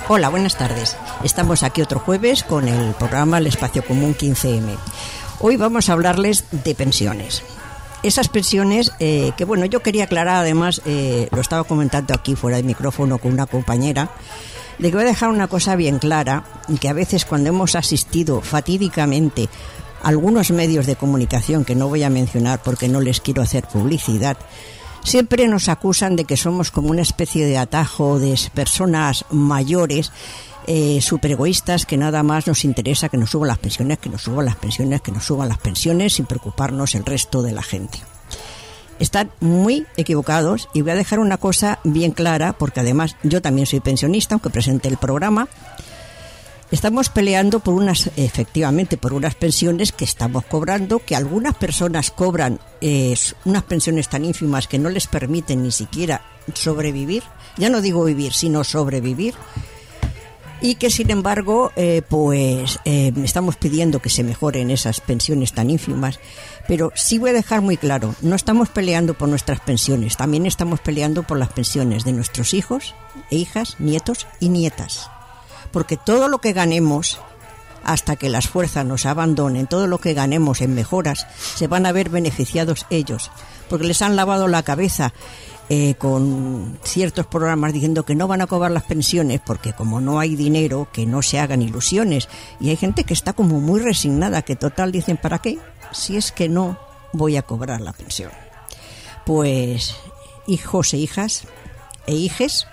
Hola, buenas tardes. Estamos aquí otro jueves con el programa El Espacio Común 15M. Hoy vamos a hablarles de pensiones. Esas pensiones que, bueno, yo quería aclarar, además, lo estaba comentando aquí fuera de micrófono con una compañera, de que voy a dejar una cosa bien clara, que a veces cuando hemos asistido fatídicamente a algunos medios de comunicación, que no voy a mencionar porque no les quiero hacer publicidad, siempre nos acusan de que somos como una especie de atajo de personas mayores, súper egoístas, que nada más nos interesa que nos suban las pensiones, que nos suban las pensiones, que nos suban las pensiones, sin preocuparnos el resto de la gente. Están muy equivocados y voy a dejar una cosa bien clara, porque además yo también soy pensionista, aunque presente el programa. Estamos peleando por efectivamente por unas pensiones que estamos cobrando, que algunas personas cobran unas pensiones tan ínfimas que no les permiten ni siquiera sobrevivir, ya no digo vivir, sino sobrevivir, y que sin embargo estamos pidiendo que se mejoren esas pensiones tan ínfimas. Pero sí voy a dejar muy claro, no estamos peleando por nuestras pensiones, también estamos peleando por las pensiones de nuestros hijos e hijas, nietos y nietas. Porque todo lo que ganemos, hasta que las fuerzas nos abandonen, todo lo que ganemos en mejoras, se van a ver beneficiados ellos. Porque les han lavado la cabeza con ciertos programas diciendo que no van a cobrar las pensiones porque como no hay dinero, que no se hagan ilusiones. Y hay gente que está como muy resignada, que total dicen, ¿para qué? Si es que no voy a cobrar la pensión. Pues hijos e hijas e hijes,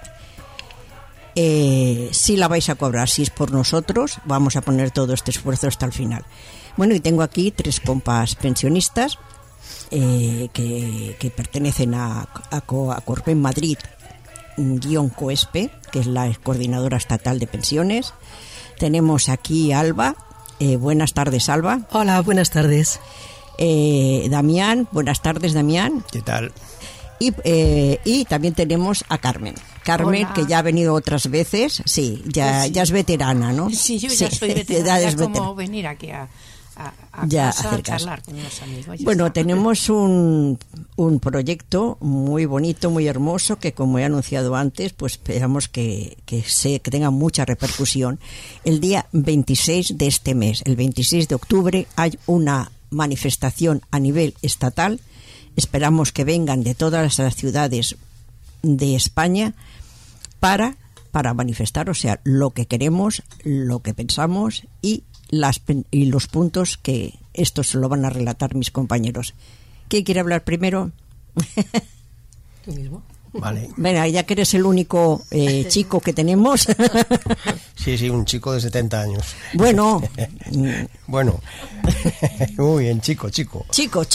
si la vais a cobrar, si es por nosotros, vamos a poner todo este esfuerzo hasta el final. Bueno, y tengo aquí 3 compas pensionistas que pertenecen a Corpen Madrid _COESPE, que es la coordinadora estatal de pensiones. Tenemos aquí a Alba. Buenas tardes, Alba. Hola, buenas tardes. Damián, buenas tardes, Damián. ¿Qué tal? Y también tenemos a Carmen. Carmen, hola, que ya ha venido otras veces. Sí, ya es veterana, ¿no? Sí, yo ya soy veterana. Ya como venir aquí a casa a charlar con unos amigos. Bueno, tenemos un proyecto muy bonito, muy hermoso, que como he anunciado antes, pues esperamos que tenga mucha repercusión. El día 26 de este mes, el 26 de octubre, hay una manifestación a nivel estatal. Esperamos que vengan de todas las ciudades de España para manifestar, o sea, lo que queremos, lo que pensamos y los puntos que esto se lo van a relatar mis compañeros. ¿Quién quiere hablar primero? ¿Tú mismo? Vale. Venga, ya que eres el único chico que tenemos. Sí, un chico de 70 años. Bueno. Bueno. Muy bien, chico. Chico.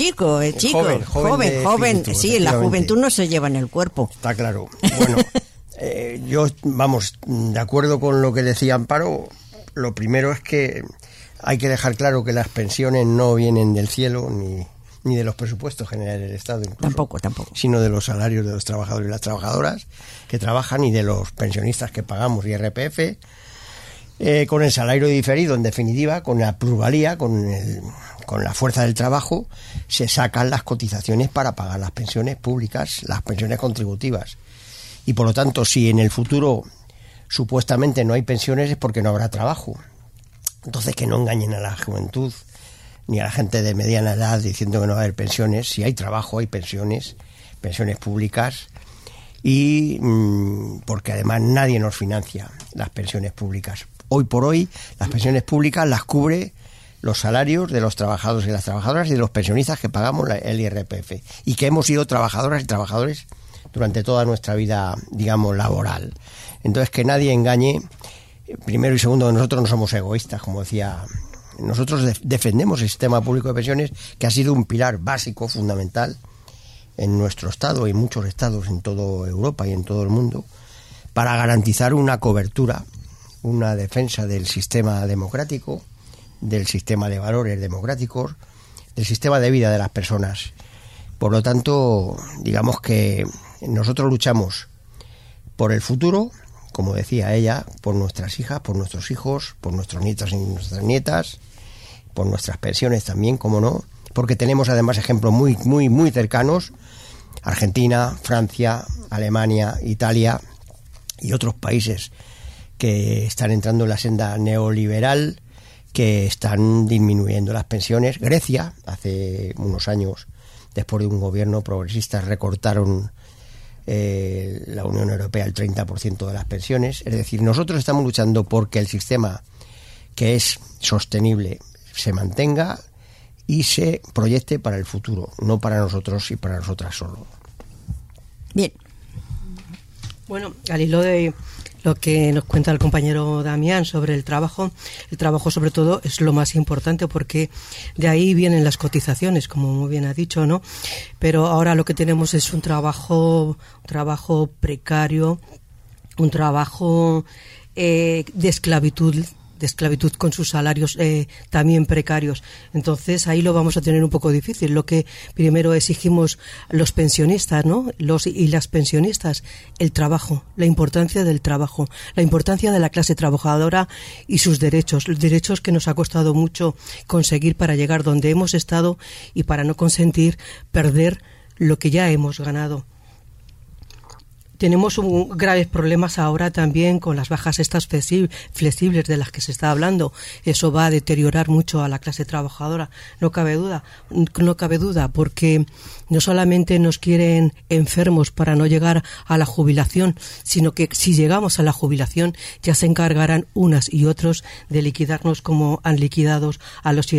Joven. Espíritu, sí, la juventud no se lleva en el cuerpo. Está claro. Bueno, yo, de acuerdo con lo que decía Amparo, lo primero es que hay que dejar claro que las pensiones no vienen del cielo ni de los presupuestos generales del Estado incluso, tampoco, sino de los salarios de los trabajadores y las trabajadoras que trabajan y de los pensionistas que pagamos IRPF, con el salario diferido, en definitiva, con la plusvalía, con la fuerza del trabajo, se sacan las cotizaciones para pagar las pensiones públicas, las pensiones contributivas. Y por lo tanto, si en el futuro supuestamente no hay pensiones, es porque no habrá trabajo. Entonces, que no engañen a la juventud ni a la gente de mediana edad diciendo que no va a haber pensiones. Si hay trabajo, hay pensiones públicas, y porque además nadie nos financia las pensiones públicas. Hoy por hoy, las pensiones públicas las cubre los salarios de los trabajadores y las trabajadoras y de los pensionistas que pagamos el IRPF y que hemos sido trabajadoras y trabajadores durante toda nuestra vida, digamos, laboral. Entonces, que nadie engañe. Primero y segundo, nosotros no somos egoístas, como decía. Nosotros defendemos el sistema público de pensiones, que ha sido un pilar básico, fundamental, en nuestro Estado y en muchos estados en toda Europa y en todo el mundo, para garantizar una cobertura, una defensa del sistema democrático, del sistema de valores democráticos, del sistema de vida de las personas. Por lo tanto, digamos que nosotros luchamos por el futuro, como decía ella, por nuestras hijas, por nuestros hijos, por nuestros nietos y nuestras nietas, por nuestras pensiones también, como no, porque tenemos además ejemplos muy cercanos: Argentina, Francia, Alemania, Italia y otros países que están entrando en la senda neoliberal, que están disminuyendo las pensiones. Grecia, hace unos años, después de un gobierno progresista, recortaron la Unión Europea el 30% de las pensiones. Es decir, nosotros estamos luchando porque el sistema que es sostenible se mantenga y se proyecte para el futuro, no para nosotros y para nosotras solo. Bien. Bueno, al hilo de lo que nos cuenta el compañero Damián sobre el trabajo sobre todo es lo más importante, porque de ahí vienen las cotizaciones, como muy bien ha dicho, ¿no? Pero ahora lo que tenemos es un trabajo precario, un trabajo de esclavitud con sus salarios también precarios. Entonces ahí lo vamos a tener un poco difícil. Lo que primero exigimos los pensionistas, ¿no? Y las pensionistas, el trabajo, la importancia del trabajo, la importancia de la clase trabajadora y sus derechos, los derechos que nos ha costado mucho conseguir para llegar donde hemos estado y para no consentir perder lo que ya hemos ganado. Tenemos graves problemas ahora también con las bajas estas flexibles de las que se está hablando. Eso va a deteriorar mucho a la clase trabajadora, no cabe duda, porque no solamente nos quieren enfermos para no llegar a la jubilación, sino que si llegamos a la jubilación ya se encargarán unas y otros de liquidarnos como han liquidado a los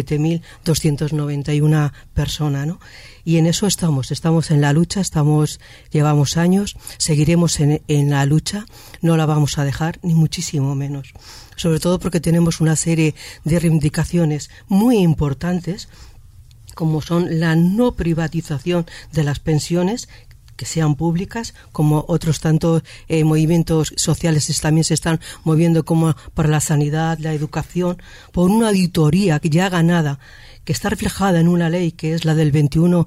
7.291 personas, ¿no? Y en eso estamos en la lucha, llevamos años, seguiremos en la lucha, no la vamos a dejar, ni muchísimo menos. Sobre todo porque tenemos una serie de reivindicaciones muy importantes, como son la no privatización de las pensiones, que sean públicas, como otros tantos movimientos sociales también se están moviendo, como para la sanidad, la educación, por una auditoría que ya ganada, que está reflejada en una ley que es la del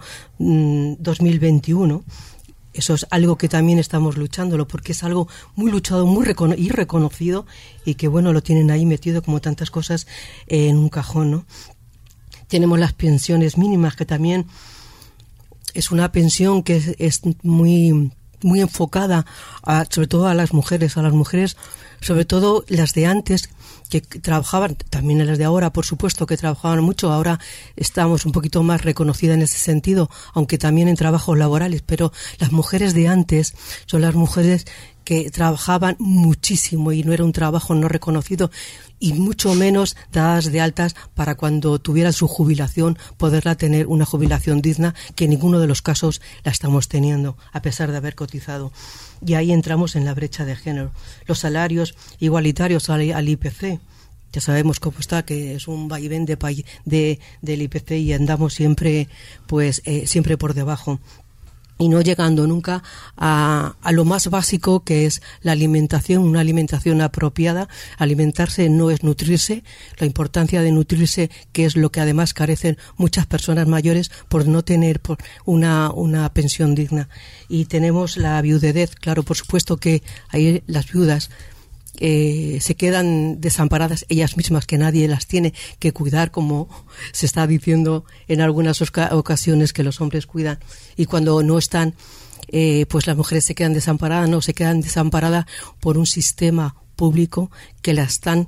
2021. Eso es algo que también estamos luchándolo, porque es algo muy luchado, y reconocido, y que bueno, lo tienen ahí metido como tantas cosas en un cajón, ¿no? Tenemos las pensiones mínimas, que también es una pensión que es muy, muy enfocada sobre todo a las mujeres, sobre todo las de antes, que trabajaban, también las de ahora, por supuesto, que trabajaban mucho. Ahora estamos un poquito más reconocidas en ese sentido, aunque también en trabajos laborales, pero las mujeres de antes son las mujeres que trabajaban muchísimo y no era un trabajo no reconocido, y mucho menos dadas de altas para cuando tuvieran su jubilación poderla tener una jubilación digna, que en ninguno de los casos la estamos teniendo a pesar de haber cotizado. Y ahí entramos en la brecha de género. Los salarios igualitarios al IPC, ya sabemos cómo está, que es un vaivén del IPC, y andamos siempre siempre por debajo, y no llegando nunca a lo más básico, que es la alimentación, una alimentación apropiada. Alimentarse no es nutrirse, la importancia de nutrirse, que es lo que además carecen muchas personas mayores por no tener una pensión digna. Y tenemos la viudedad, claro, por supuesto que ahí las viudas se quedan desamparadas ellas mismas, que nadie las tiene que cuidar, como se está diciendo en algunas ocasiones que los hombres cuidan, y cuando no están, pues las mujeres se quedan desamparadas por un sistema público que las están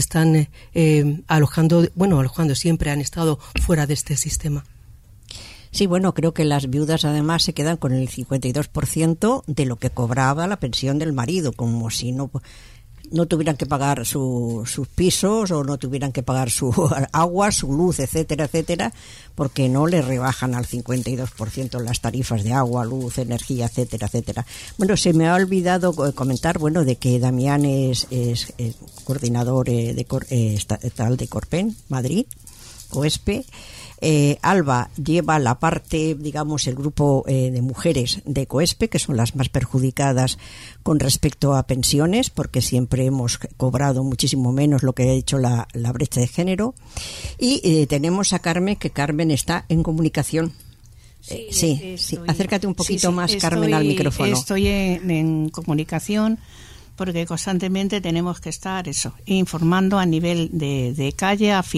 alojando, siempre han estado fuera de este sistema. Sí, bueno, creo que las viudas además se quedan con el 52% de lo que cobraba la pensión del marido, como si no tuvieran que pagar sus pisos, o no tuvieran que pagar su agua, su luz, etcétera, etcétera, porque no le rebajan al 52% las tarifas de agua, luz, energía, etcétera, etcétera. Bueno, se me ha olvidado comentar, de que Damián es coordinador estatal de Corpen, Madrid, COESPE. Alba lleva la parte, el grupo de mujeres de COESPE, que son las más perjudicadas con respecto a pensiones, porque siempre hemos cobrado muchísimo menos lo que ha hecho la brecha de género. Y tenemos a Carmen, que Carmen está en comunicación. Sí, acércate un poquito más, Carmen, al micrófono. Estoy en comunicación, porque constantemente tenemos que estar informando a nivel de calle, a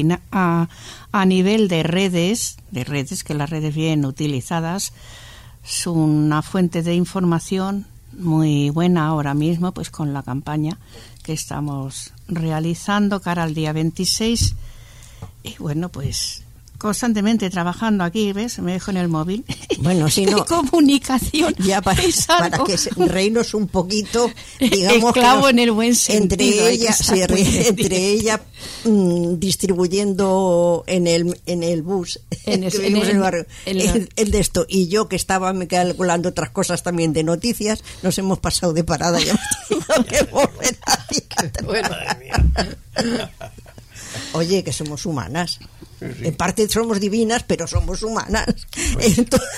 nivel de redes, que las redes bien utilizadas son una fuente de información muy buena ahora mismo, pues con la campaña que estamos realizando cara al día 26. Y bueno, pues constantemente trabajando aquí, ¿ves? Me dejo en el móvil. Bueno, si no, comunicación. Ya para que reírnos un poquito, digamos, esclavo que en el buen sentido. entre ella distribuyendo en el bus, el de esto, y yo que estaba me calculando otras cosas también de noticias, nos hemos pasado de parada y hemos tenido que volver a bueno, madre mía. Oye, que somos humanas. Sí. En parte somos divinas, pero somos humanas. Pues,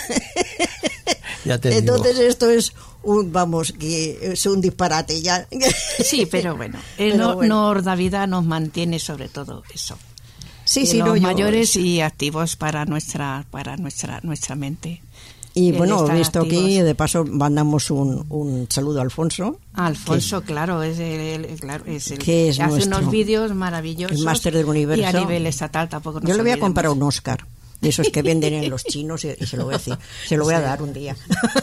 entonces esto es un disparate ya. Sí, pero bueno, el honor de vida nos mantiene sobre todo eso. Sí, mayores y activos para nuestra mente. Y bueno, visto aquí, de paso mandamos un saludo a Alfonso. Alfonso, claro, es el que hace unos vídeos maravillosos. El máster del universo. Y a nivel estatal tampoco nos Yo le voy a comprar olvidemos. un Oscar, de esos que venden en los chinos, y se lo voy a decir. Se lo voy a dar un día.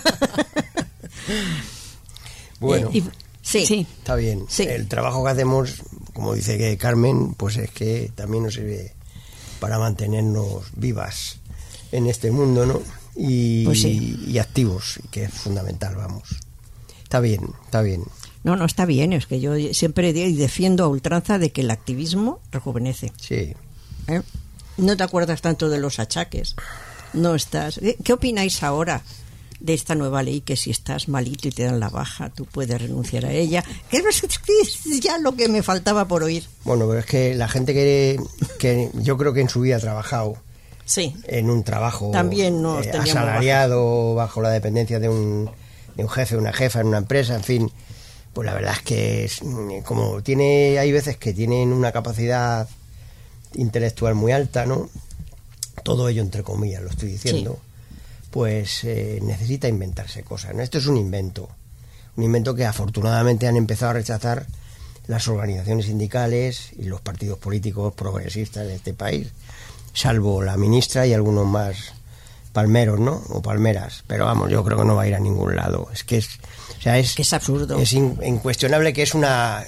Bueno, sí, está bien. Sí. El trabajo que hacemos, como dice que Carmen, pues es que también nos sirve para mantenernos vivas en este mundo, ¿no? Pues sí. Y activos, que es fundamental, vamos. Está bien. No, está bien, es que yo siempre defiendo a ultranza de que el activismo rejuvenece. Sí. No te acuerdas tanto de los achaques. No estás. ¿Qué opináis ahora de esta nueva ley que si estás malito y te dan la baja, tú puedes renunciar a ella? Que es ya lo que me faltaba por oír. Bueno, pero es que la gente que yo creo que en su vida ha trabajado en un trabajo también asalariado, bajo la dependencia de un jefe, una jefa en una empresa, en fin, pues la verdad es que como hay veces que tienen una capacidad intelectual muy alta, ¿no? Todo ello entre comillas lo estoy diciendo, pues necesita inventarse cosas, ¿no? Esto es un invento que afortunadamente han empezado a rechazar las organizaciones sindicales y los partidos políticos progresistas de este país, salvo la ministra y algunos más palmeros, ¿no? O palmeras, pero vamos, yo creo que no va a ir a ningún lado. Es que es absurdo. Es incuestionable que es una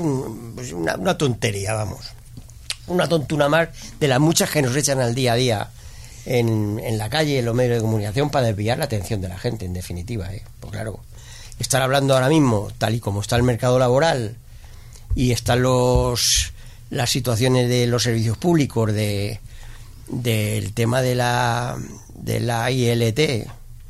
tontería, vamos. Una tontuna más de las muchas que nos echan al día a día en la calle, en los medios de comunicación, para desviar la atención de la gente, en definitiva, Pues claro, estar hablando ahora mismo, tal y como está el mercado laboral y están las situaciones de los servicios públicos, del tema de la ILT,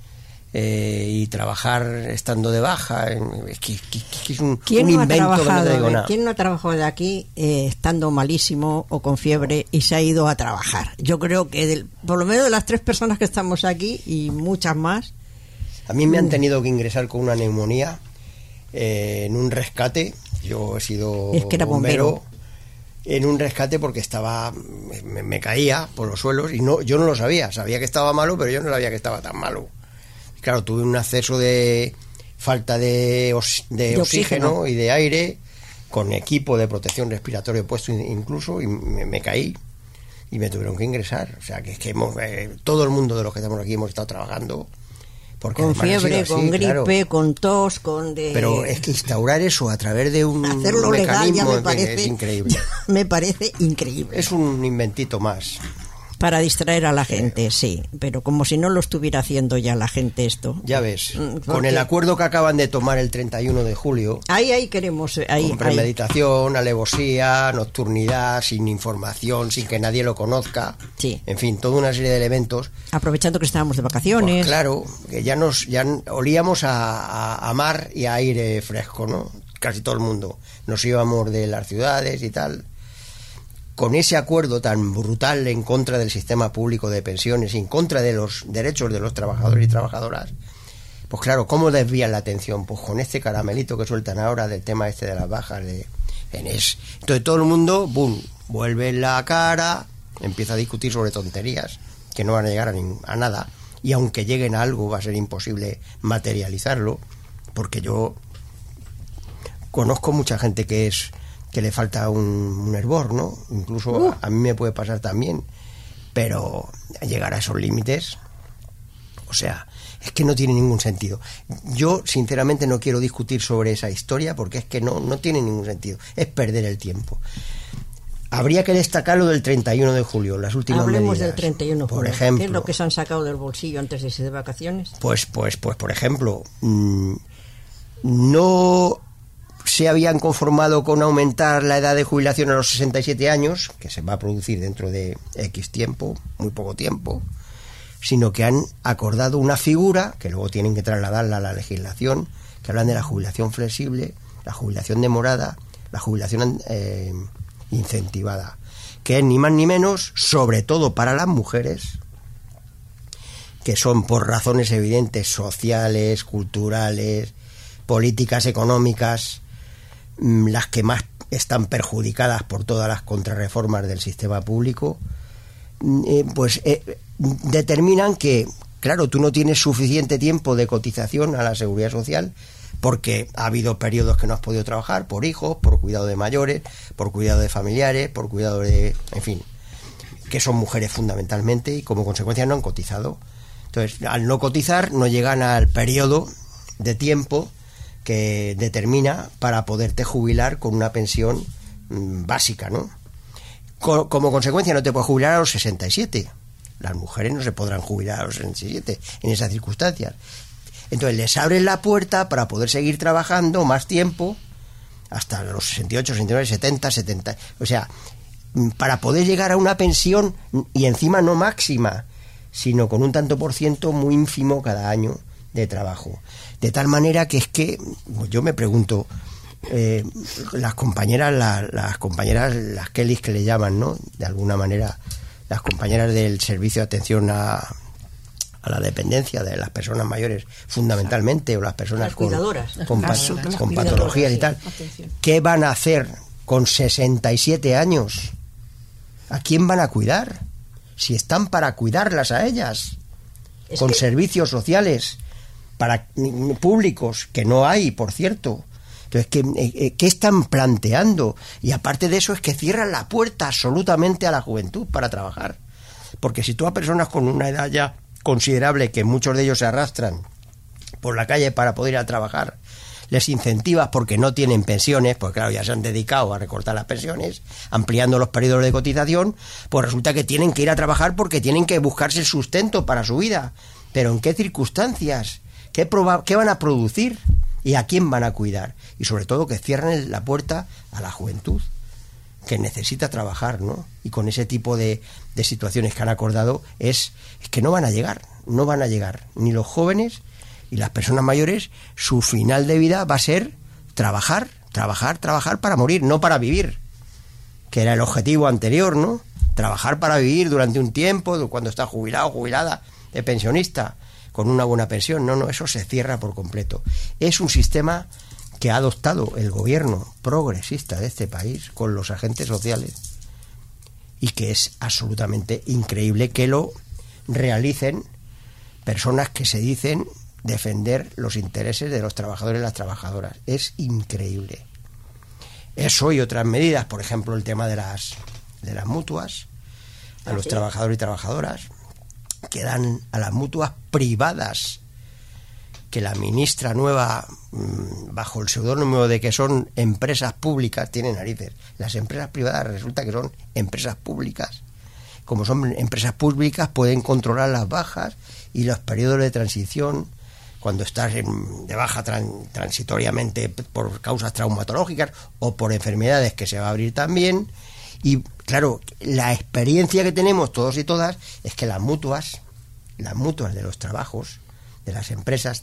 y trabajar estando de baja, es que es un invento que no te digo nada. ¿Quién no ha trabajado de aquí estando malísimo o con fiebre y se ha ido a trabajar? Yo creo que por lo menos de las 3 personas que estamos aquí y muchas más. A mí me han tenido que ingresar con una neumonía en un rescate. Yo he sido bombero. En un rescate porque me caía por los suelos y yo no lo sabía que estaba malo, pero yo no sabía que estaba tan malo. Claro, tuve un acceso de falta de oxígeno y de aire, con equipo de protección respiratoria puesto incluso, y me caí y me tuvieron que ingresar. O sea, que es que todo el mundo de los que estamos aquí hemos estado trabajando. Porque con fiebre, así, con gripe, claro, con tos, Pero es que instaurar eso a través de hacerlo mecanismo legal ya es increíble. Me parece increíble. Es un inventito más. Para distraer a la gente, sí. Pero como si no lo estuviera haciendo ya la gente esto. Ya ves, con el acuerdo que acaban de tomar el 31 de julio... Ahí queremos... con premeditación, alevosía, nocturnidad, sin información, sin que nadie lo conozca. Sí. En fin, toda una serie de elementos. Aprovechando que estábamos de vacaciones. Pues claro, que ya olíamos a mar y a aire fresco, ¿no? Casi todo el mundo. Nos íbamos de las ciudades y tal... Con ese acuerdo tan brutal en contra del sistema público de pensiones y en contra de los derechos de los trabajadores y trabajadoras, pues claro, ¿cómo desvían la atención? Pues con este caramelito que sueltan ahora del tema de las bajas de ENES. Entonces todo el mundo, ¡bum!, vuelve la cara, empieza a discutir sobre tonterías que no van a llegar a nada, y aunque lleguen a algo va a ser imposible materializarlo, porque yo conozco mucha gente que le falta un hervor, ¿no? Incluso a mí me puede pasar también, pero llegar a esos límites, O sea, es que no tiene ningún sentido. Yo, sinceramente, no quiero discutir sobre esa historia porque es que no tiene ningún sentido. Es perder el tiempo. Habría que destacar lo del 31 de julio, las últimas Hablemos medidas. del 31 de julio. Por ejemplo, ¿Qué es lo que se han sacado del bolsillo antes de irse de vacaciones? Pues, por ejemplo, no se habían conformado con aumentar la edad de jubilación a los 67 años, que se va a producir dentro de X tiempo, muy poco tiempo, sino que han acordado una figura, que luego tienen que trasladarla a la legislación, que hablan de la jubilación flexible, la jubilación demorada, la jubilación incentivada, que es ni más ni menos, sobre todo para las mujeres, que son por razones evidentes sociales, culturales, políticas, económicas, las que más están perjudicadas por todas las contrarreformas del sistema público, determinan que, claro, tú no tienes suficiente tiempo de cotización a la seguridad social porque ha habido periodos que no has podido trabajar por hijos, por cuidado de mayores, por cuidado de familiares, por cuidado de, en fin, que son mujeres fundamentalmente y como consecuencia no han cotizado. Entonces, al no cotizar, no llegan al periodo de tiempo que determina para poderte jubilar con una pensión básica, ¿no? Como consecuencia no te puedes jubilar a los 67. Las mujeres no se podrán jubilar a los 67 en esas circunstancias. Entonces les abren la puerta para poder seguir trabajando más tiempo, hasta los 68, 69, 70, 70. O sea, para poder llegar a una pensión, y encima no máxima, sino con un tanto por ciento muy ínfimo cada año de trabajo. De tal manera que es que, yo me pregunto, las compañeras, las Kellys que le llaman, ¿no? De alguna manera, las compañeras del servicio de atención a la dependencia de las personas mayores, fundamentalmente, o las personas las cuidadoras, con patologías y tal, ¿qué van a hacer con 67 años? ¿A quién van a cuidar? Si están para cuidarlas a ellas, con servicios sociales para públicos, que no hay, por cierto. Entonces, ¿qué están planteando? Y aparte de eso es que cierran la puerta absolutamente a la juventud para trabajar. Porque si tú a personas con una edad ya considerable, que muchos de ellos se arrastran por la calle para poder ir a trabajar, les incentivas porque no tienen pensiones, pues claro, ya se han dedicado a recortar las pensiones, ampliando los periodos de cotización, pues resulta que tienen que ir a trabajar porque tienen que buscarse el sustento para su vida. ¿Pero en qué circunstancias? ¿Qué van a producir? ¿Y a quién van a cuidar? Y sobre todo que cierren la puerta a la juventud, que necesita trabajar, ¿no? Y con ese tipo de situaciones que han acordado es que no van a llegar, ni los jóvenes y las personas mayores. Su final de vida va a ser trabajar para morir, no para vivir, que era el objetivo anterior, ¿no? Trabajar para vivir durante un tiempo, cuando está jubilado, jubilada, de pensionista, con una buena pensión. No, eso se cierra por completo. Es un sistema que ha adoptado el gobierno progresista de este país con los agentes sociales y que es absolutamente increíble que lo realicen personas que se dicen defender los intereses de los trabajadores y las trabajadoras. Es increíble. Eso y otras medidas, por ejemplo, el tema de las mutuas a los trabajadores y trabajadoras, que dan a las mutuas privadas, que la ministra nueva, bajo el seudónimo de que son empresas públicas, tiene narices. Las empresas privadas resulta que son empresas públicas. Como son empresas públicas, pueden controlar las bajas y los periodos de transición cuando estás de baja transitoriamente por causas traumatológicas o por enfermedades, que se va a abrir también. Y claro, la experiencia que tenemos todos y todas es que las mutuas de los trabajos, de las empresas,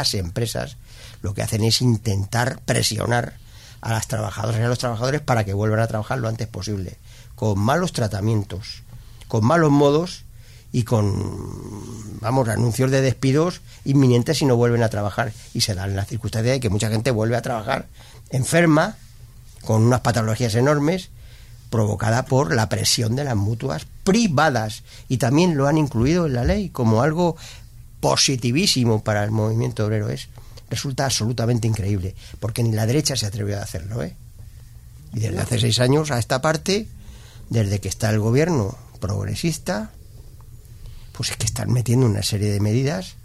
lo que hacen es intentar presionar a las trabajadoras y a los trabajadores para que vuelvan a trabajar lo antes posible, con malos tratamientos, con malos modos y con, anuncios de despidos inminentes si no vuelven a trabajar. Y se dan la circunstancia de que mucha gente vuelve a trabajar enferma, con unas patologías enormes, provocada por la presión de las mutuas privadas. Y también lo han incluido en la ley como algo positivísimo para el movimiento obrero. Resulta absolutamente increíble, porque ni la derecha se atrevió a hacerlo, Y desde hace 6 años a esta parte, desde que está el gobierno progresista, pues es que están metiendo una serie de medidas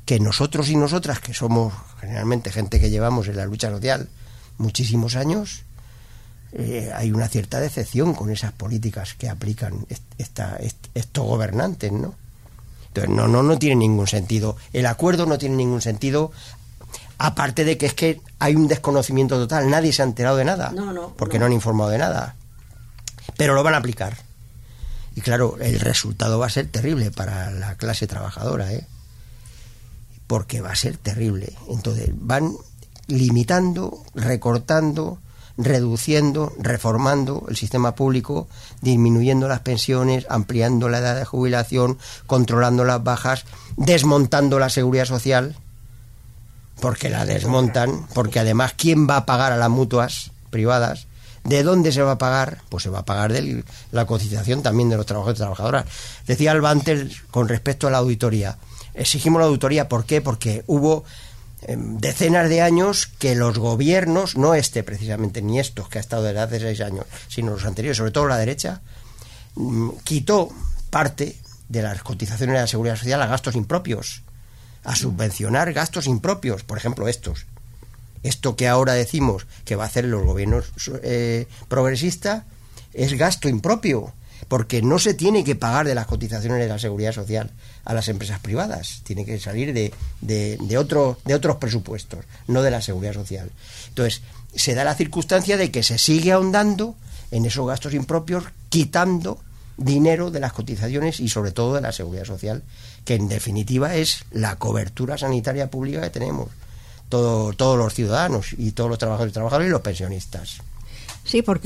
que nosotros y nosotras, que somos generalmente gente que llevamos en la lucha social muchísimos años, hay una cierta decepción con esas políticas que aplican estos gobernantes, ¿no? Entonces no tiene ningún sentido. El acuerdo no tiene ningún sentido, aparte de que es que hay un desconocimiento total. Nadie se ha enterado de nada, porque no han informado de nada. Pero lo van a aplicar. Y claro, el resultado va a ser terrible para la clase trabajadora, porque va a ser terrible. Entonces van limitando, recortando, reduciendo, reformando el sistema público, disminuyendo las pensiones, ampliando la edad de jubilación, controlando las bajas, desmontando la seguridad social, porque la desmontan, porque además, ¿quién va a pagar a las mutuas privadas? ¿De dónde se va a pagar? Pues se va a pagar de la cotización también de los trabajadores y trabajadoras. Decía Alba antes con respecto a la auditoría. Exigimos la auditoría, ¿por qué? Porque hubo decenas de años que los gobiernos, no precisamente, ni estos que ha estado desde hace 6 años, sino los anteriores, sobre todo la derecha, quitó parte de las cotizaciones de la Seguridad Social a gastos impropios, a subvencionar gastos impropios, por ejemplo esto que ahora decimos que va a hacer los gobiernos progresistas es gasto impropio, porque no se tiene que pagar de las cotizaciones de la Seguridad Social a las empresas privadas, tiene que salir de otros presupuestos, no de la Seguridad Social. Entonces, se da la circunstancia de que se sigue ahondando en esos gastos impropios, quitando dinero de las cotizaciones y sobre todo de la Seguridad Social, que en definitiva es la cobertura sanitaria pública que tenemos todos los ciudadanos y todos los trabajadores y trabajadoras y los pensionistas. Sí, porque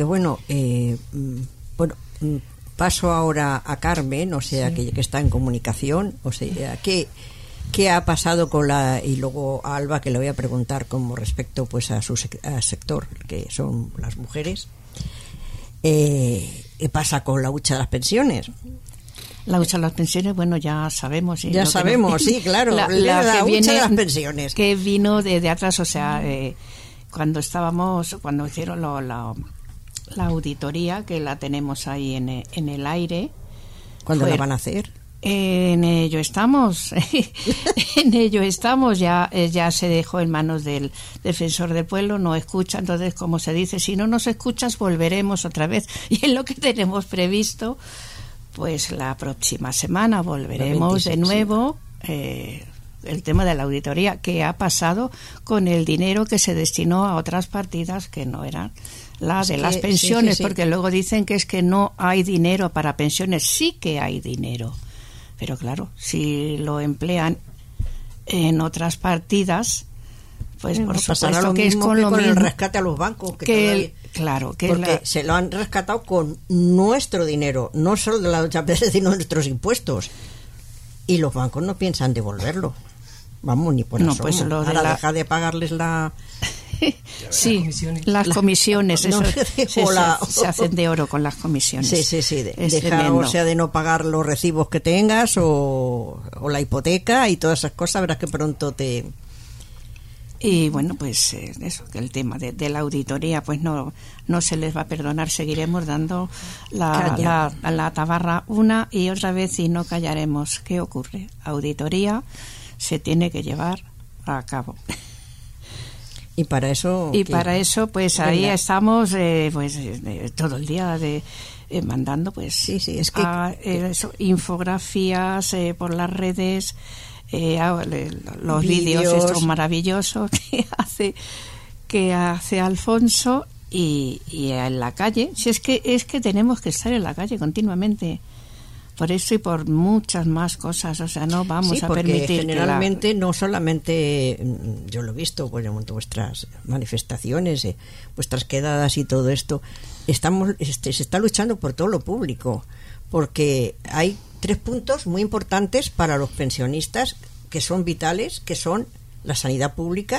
paso ahora a Carmen, o sea, que está en comunicación, o sea, ¿qué ha pasado con y luego a Alba, que le voy a preguntar como respecto pues a su sector, que son las mujeres, ¿qué pasa con la hucha de las pensiones? La hucha de las pensiones, bueno, ya sabemos. Ya sabemos, sí, claro, la hucha de las pensiones. Que vino de atrás, o sea, cuando hicieron la auditoría, que la tenemos ahí en el aire. ¿Cuándo la van a hacer? En ello estamos. En ello estamos. Ya se dejó en manos del defensor del pueblo, no escucha. Entonces, como se dice, si no nos escuchas, volveremos otra vez. Y en lo que tenemos previsto, pues la próxima semana volveremos 26, de nuevo. El tema de la auditoría, ¿qué ha pasado con el dinero que se destinó a otras partidas que no eran las de las pensiones? Sí. Porque luego dicen que es que no hay dinero para pensiones. Sí que hay dinero, pero claro, si lo emplean en otras partidas, pues por supuesto que es con el rescate a los bancos, claro, que porque se lo han rescatado con nuestro dinero, no solo de la lucha, sino nuestros impuestos, y los bancos no piensan devolverlo. Vamos, ni por asomo. Pues ahora deja de pagarles sí, las comisiones, eso, se hacen de oro con las comisiones. Sí, deja, o sea, de no pagar los recibos que tengas o la hipoteca y todas esas cosas, verás que pronto te... Y bueno, pues eso, que el tema de la auditoría pues no se les va a perdonar, seguiremos dando la tabarra una y otra vez y no callaremos. ¿Qué ocurre? Auditoría se tiene que llevar a cabo. Y para eso pues ahí estamos todo el día mandando pues es que infografías por las redes, los vídeos estos maravillosos que hace Alfonso y en la calle. Si es que tenemos que estar en la calle continuamente. Por eso y por muchas más cosas, o sea, no vamos a permitir generalmente no solamente, yo lo he visto pues, en vuestras manifestaciones, vuestras quedadas y todo esto, se está luchando por todo lo público, porque hay 3 puntos muy importantes para los pensionistas que son vitales, que son la sanidad pública,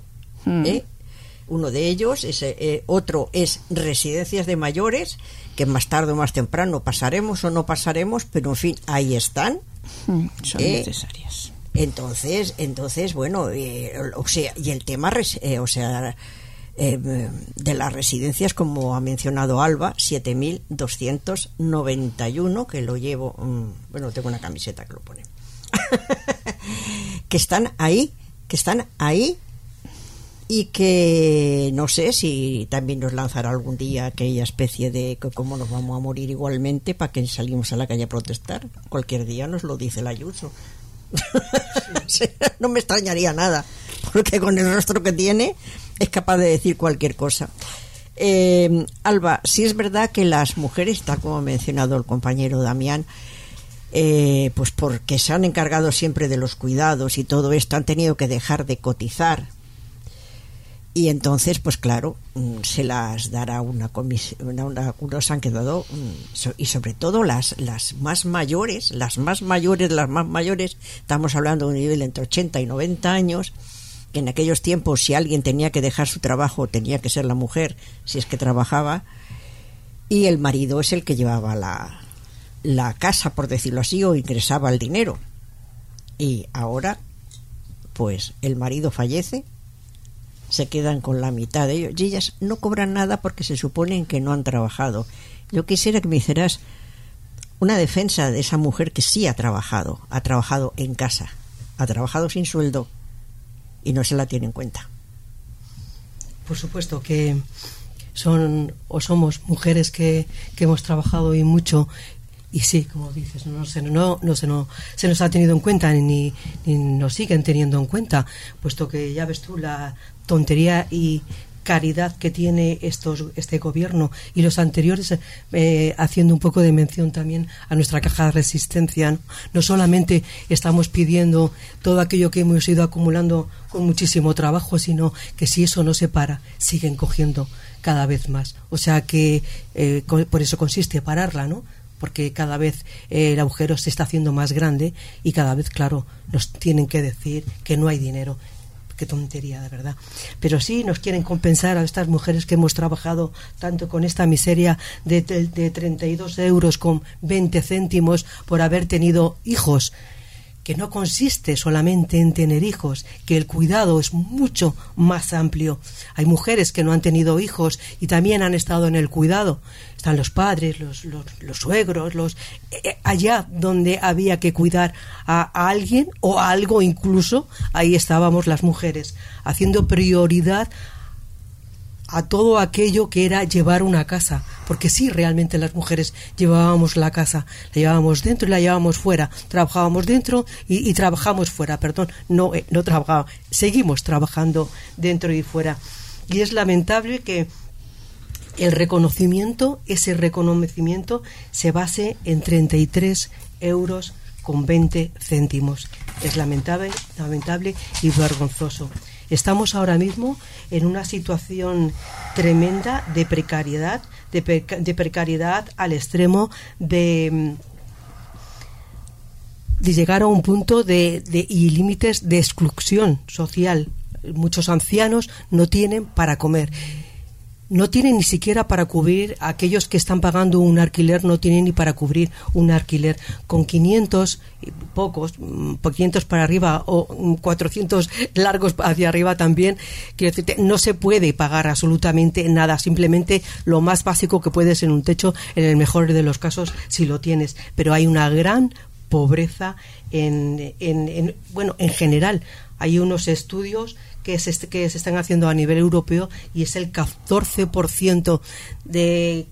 uno de ellos es, otro es residencias de mayores, que más tarde o más temprano pasaremos o no pasaremos, pero en fin, ahí están. Son necesarias. Entonces bueno, o sea, y el tema de las residencias, como ha mencionado Alba, 7.291, que lo llevo, tengo una camiseta que lo pone. que están ahí y que no sé si también nos lanzará algún día aquella especie de que cómo nos vamos a morir igualmente para que salimos a la calle a protestar. Cualquier día nos lo dice el Ayuso. Sí. No me extrañaría nada, porque con el rostro que tiene es capaz de decir cualquier cosa. Alba, sí es verdad que las mujeres, tal como ha mencionado el compañero Damián, pues porque se han encargado siempre de los cuidados y todo esto, han tenido que dejar de cotizar. Y entonces, pues claro, se las dará una comisión, unos han quedado, y sobre todo las más mayores, estamos hablando de un nivel entre 80 y 90 años, que en aquellos tiempos si alguien tenía que dejar su trabajo tenía que ser la mujer, si es que trabajaba, y el marido es el que llevaba la casa, por decirlo así, o ingresaba el dinero. Y ahora, pues el marido fallece, se quedan con la mitad de ellos y ellas no cobran nada porque se suponen que no han trabajado. Yo quisiera que me hicieras una defensa de esa mujer que sí ha trabajado en casa, ha trabajado sin sueldo y no se la tiene en cuenta. Por supuesto que somos mujeres que hemos trabajado y mucho. Y sí, como dices, no se nos ha tenido en cuenta ni nos siguen teniendo en cuenta, puesto que ya ves tú la tontería y caridad que tiene este gobierno y los anteriores, haciendo un poco de mención también a nuestra caja de resistencia, ¿no? No solamente estamos pidiendo todo aquello que hemos ido acumulando con muchísimo trabajo, sino que si eso no se para, siguen cogiendo cada vez más. O sea que por eso consiste pararla, ¿no? Porque cada vez el agujero se está haciendo más grande y cada vez, claro, nos tienen que decir que no hay dinero. Qué tontería, de verdad. Pero sí nos quieren compensar a estas mujeres que hemos trabajado tanto con esta miseria de 32 euros con 20 céntimos por haber tenido hijos, que no consiste solamente en tener hijos, que el cuidado es mucho más amplio. Hay mujeres que no han tenido hijos y también han estado en el cuidado. Están los padres, los suegros, allá donde había que cuidar a alguien o a algo incluso, ahí estábamos las mujeres, haciendo prioridad a todo aquello que era llevar una casa, porque sí, realmente las mujeres llevábamos la casa, la llevábamos dentro y la llevábamos fuera, trabajábamos dentro y trabajamos fuera, no trabajábamos, seguimos trabajando dentro y fuera. Y es lamentable que ese reconocimiento se base en 33 euros con 20 céntimos. Es lamentable y vergonzoso. Estamos ahora mismo en una situación tremenda de precariedad, de precariedad al extremo de llegar a un punto y límites de exclusión social. Muchos ancianos no tienen para comer. No tienen ni siquiera para cubrir, aquellos que están pagando un alquiler no tienen ni para cubrir un alquiler. Con 500, pocos, 500 para arriba o 400 largos hacia arriba también, quiero decirte, no se puede pagar absolutamente nada, simplemente lo más básico que puedes en un techo, en el mejor de los casos, si lo tienes. Pero hay una gran pobreza en general. Hay unos estudios que se están haciendo a nivel europeo y es el 14% de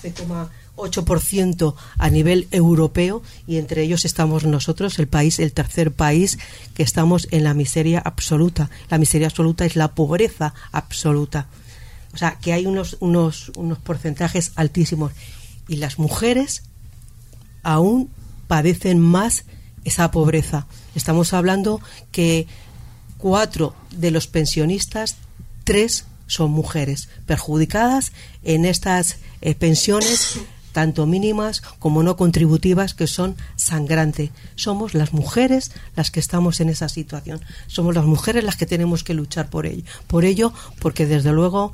14,8% a nivel europeo, y entre ellos estamos nosotros, el tercer país que estamos en la miseria absoluta. La miseria absoluta es la pobreza absoluta. O sea, que hay unos porcentajes altísimos y las mujeres aún padecen más esa pobreza. Estamos hablando que 4 de los pensionistas, 3 son mujeres perjudicadas en estas pensiones, tanto mínimas como no contributivas, que son sangrantes. Somos las mujeres las que estamos en esa situación. Somos las mujeres las que tenemos que luchar por ello. Porque desde luego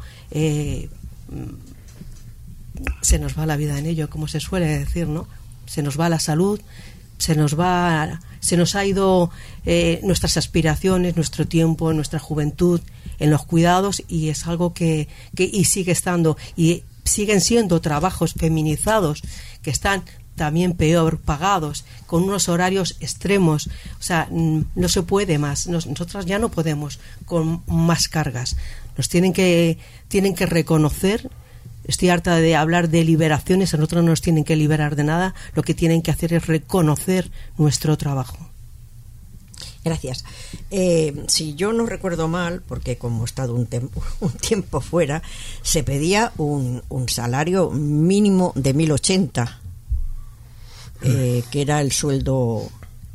se nos va la vida en ello, como se suele decir, ¿no? Se nos va la salud, se nos ha ido nuestras aspiraciones, nuestro tiempo, nuestra juventud en los cuidados, y es algo que sigue estando, y siguen siendo trabajos feminizados que están también peor pagados, con unos horarios extremos. O sea, no se puede más. Nosotras ya no podemos con más cargas. Nos tienen que reconocer. Estoy harta de hablar de liberaciones. A nosotros no nos tienen que liberar de nada. Lo que tienen que hacer es reconocer nuestro trabajo. Gracias. Si yo no recuerdo mal, porque como he estado un tiempo fuera, se pedía un salario mínimo de 1.080, que era el sueldo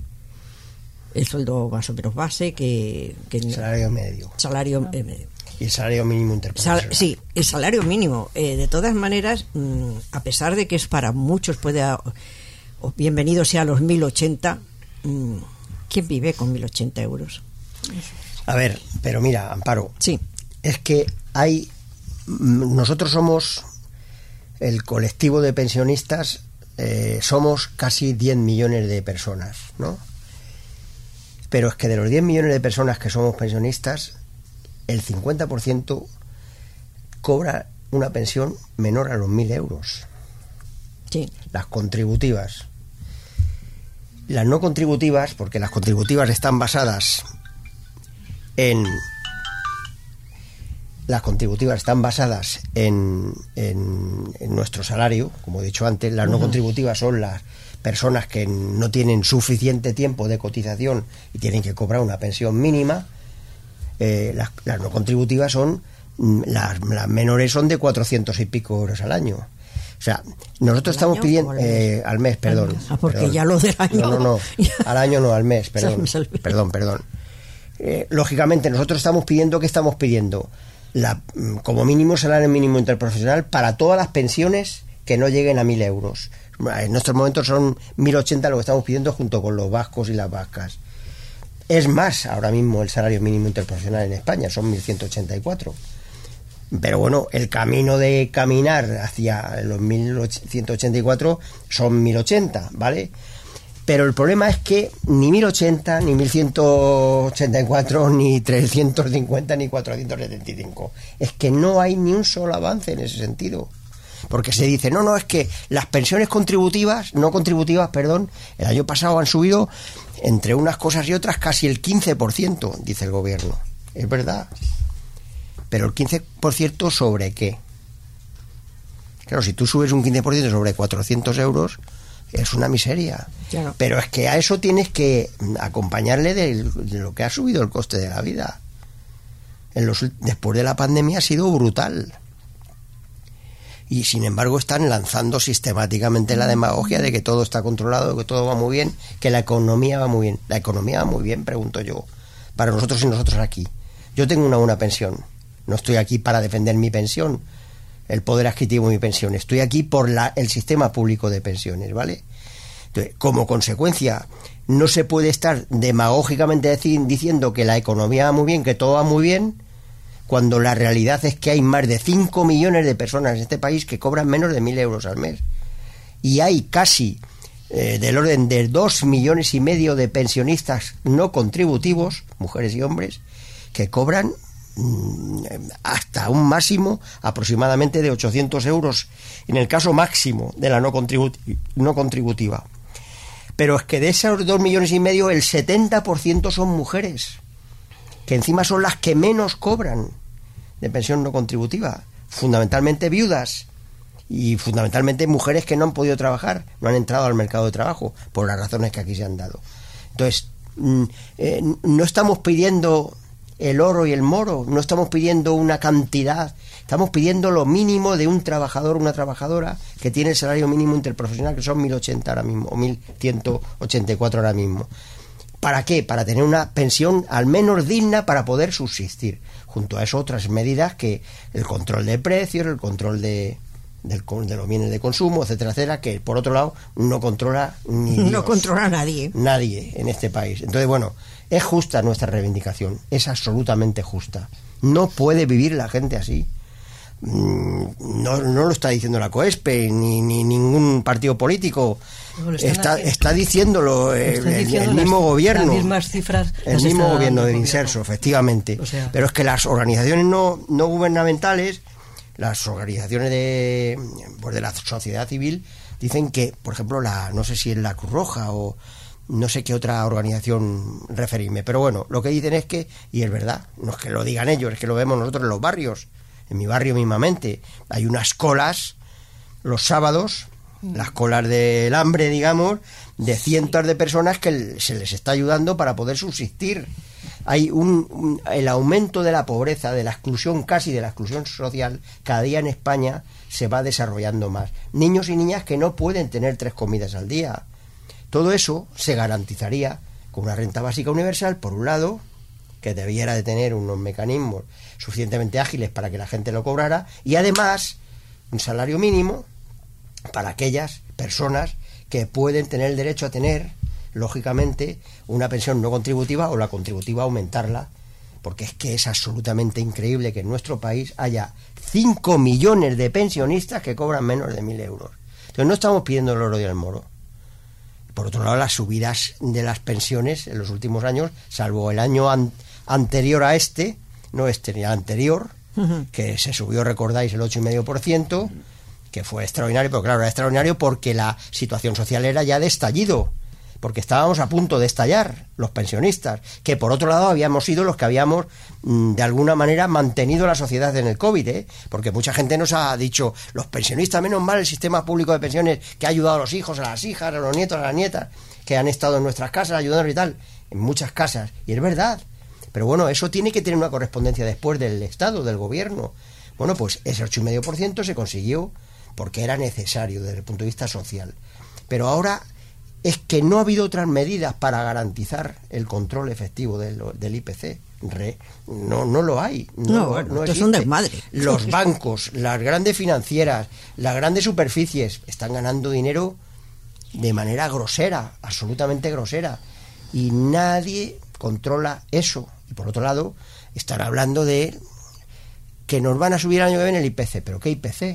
más o menos base, que salario medio. Medio. Y el salario mínimo interprofesional. Sí, el salario mínimo. De todas maneras, a pesar de que es para muchos, o bienvenido sea a los 1.080, ¿quién vive con 1.080 euros? A ver, pero mira, Amparo, sí, es que nosotros somos el colectivo de pensionistas, somos casi 10 millones de personas, ¿no? Pero es que de los 10 millones de personas que somos pensionistas, el 50% cobra una pensión menor a los 1.000 euros. Sí. Las contributivas. Las no contributivas, porque las contributivas están basadas en nuestro salario, como he dicho antes. Las no contributivas son las personas que no tienen suficiente tiempo de cotización y tienen que cobrar una pensión mínima. Las no contributivas son las menores, son de 400 y pico euros al año. O sea, nosotros estamos pidiendo al mes, perdón. Porque perdón. ya lo del año. No, al año no, al mes, perdón. Perdón. Lógicamente, nosotros estamos pidiendo, ¿qué estamos pidiendo? Como mínimo salario mínimo interprofesional para todas las pensiones que no lleguen a 1.000 euros. En estos momentos son 1.080 lo que estamos pidiendo junto con los vascos y las vascas. Es más ahora mismo el salario mínimo interprofesional en España, son 1.184. Pero bueno, el camino de caminar hacia los 1.184 son 1.080, ¿vale? Pero el problema es que ni 1.080, ni 1.184, ni 350, ni 475. Es que no hay ni un solo avance en ese sentido. Porque se dice, no, es que las pensiones no contributivas, el año pasado han subido, entre unas cosas y otras, casi el 15%, dice el gobierno. Es verdad. Pero el 15% ¿sobre qué? Claro, si tú subes un 15% sobre 400 euros, es una miseria. Claro. Pero es que a eso tienes que acompañarle de lo que ha subido el coste de la vida. Después de la pandemia ha sido brutal. Y sin embargo están lanzando sistemáticamente la demagogia de que todo está controlado, que todo va muy bien, que la economía va muy bien. La economía va muy bien, pregunto yo, para nosotros y nosotros aquí. Yo tengo una buena pensión. No estoy aquí para defender mi pensión, el poder adquisitivo de mi pensión. Estoy aquí por el sistema público de pensiones, ¿vale? Entonces, como consecuencia, no se puede estar demagógicamente diciendo que la economía va muy bien, que todo va muy bien, cuando la realidad es que hay más de 5 millones de personas en este país que cobran menos de 1.000 euros al mes. Y hay casi del orden de 2,5 millones de pensionistas no contributivos, mujeres y hombres, que cobran hasta un máximo aproximadamente de 800 euros en el caso máximo de la no contributiva. Pero es que de esos 2,5 millones el 70% son mujeres, que encima son las que menos cobran de pensión no contributiva, fundamentalmente viudas y fundamentalmente mujeres que no han podido trabajar, no han entrado al mercado de trabajo por las razones que aquí se han dado. Entonces, no estamos pidiendo el oro y el moro, no estamos pidiendo una cantidad, estamos pidiendo lo mínimo de un trabajador o una trabajadora que tiene el salario mínimo interprofesional, que son 1.080 ahora mismo, o 1.184 ahora mismo. ¿Para qué? Para tener una pensión al menos digna para poder subsistir. Junto a eso otras medidas, que el control de precios, el control de los bienes de consumo, etcétera, que por otro lado no controla ni Dios, no controla nadie en este país. Entonces, bueno, es justa nuestra reivindicación, es absolutamente justa. No puede vivir la gente así. No lo está diciendo la COESPE ni ningún partido político. Está diciéndolo el mismo gobierno. Las mismas cifras. El mismo gobierno del Inserso, efectivamente. O sea, pero es que las organizaciones no gubernamentales, las organizaciones de la sociedad civil, dicen que, por ejemplo, no sé si es la Cruz Roja o no sé qué otra organización referirme, pero bueno, lo que dicen es que, y es verdad, no es que lo digan ellos, es que lo vemos nosotros en los barrios, en mi barrio mismamente, hay unas colas los sábados, las colas del hambre, digamos, de cientos de personas que se les está ayudando para poder subsistir. Hay el aumento de la pobreza, de la exclusión, casi de la exclusión social, cada día en España se va desarrollando más. Niños y niñas que no pueden tener 3 comidas al día. Todo eso se garantizaría con una renta básica universal, por un lado, que debiera de tener unos mecanismos suficientemente ágiles para que la gente lo cobrara, y además un salario mínimo para aquellas personas que pueden tener el derecho a tener, lógicamente, una pensión no contributiva o la contributiva aumentarla, porque es que es absolutamente increíble que en nuestro país haya 5 millones de pensionistas que cobran menos de 1.000 euros. Entonces no estamos pidiendo el oro y el moro. Por otro lado, las subidas de las pensiones en los últimos años, salvo el año anterior a este, no este ni el anterior, que se subió, recordáis, el 8,5%, que fue extraordinario, pero claro, era extraordinario porque la situación social era ya de estallido, porque estábamos a punto de estallar los pensionistas, que por otro lado habíamos sido los que habíamos de alguna manera mantenido la sociedad en el COVID, porque mucha gente nos ha dicho, los pensionistas, menos mal el sistema público de pensiones que ha ayudado a los hijos, a las hijas, a los nietos, a las nietas, que han estado en nuestras casas ayudándonos y tal, en muchas casas, y es verdad, pero bueno, eso tiene que tener una correspondencia después del Estado, del gobierno. Bueno, pues ese 8,5% se consiguió porque era necesario desde el punto de vista social, pero ahora es que no ha habido otras medidas para garantizar el control efectivo del IPC. No lo hay. No esto es un desmadre. Los bancos, las grandes financieras, las grandes superficies están ganando dinero de manera grosera, absolutamente grosera, y nadie controla eso. Y por otro lado, están hablando de que nos van a subir el año que viene el IPC. ¿Pero qué IPC?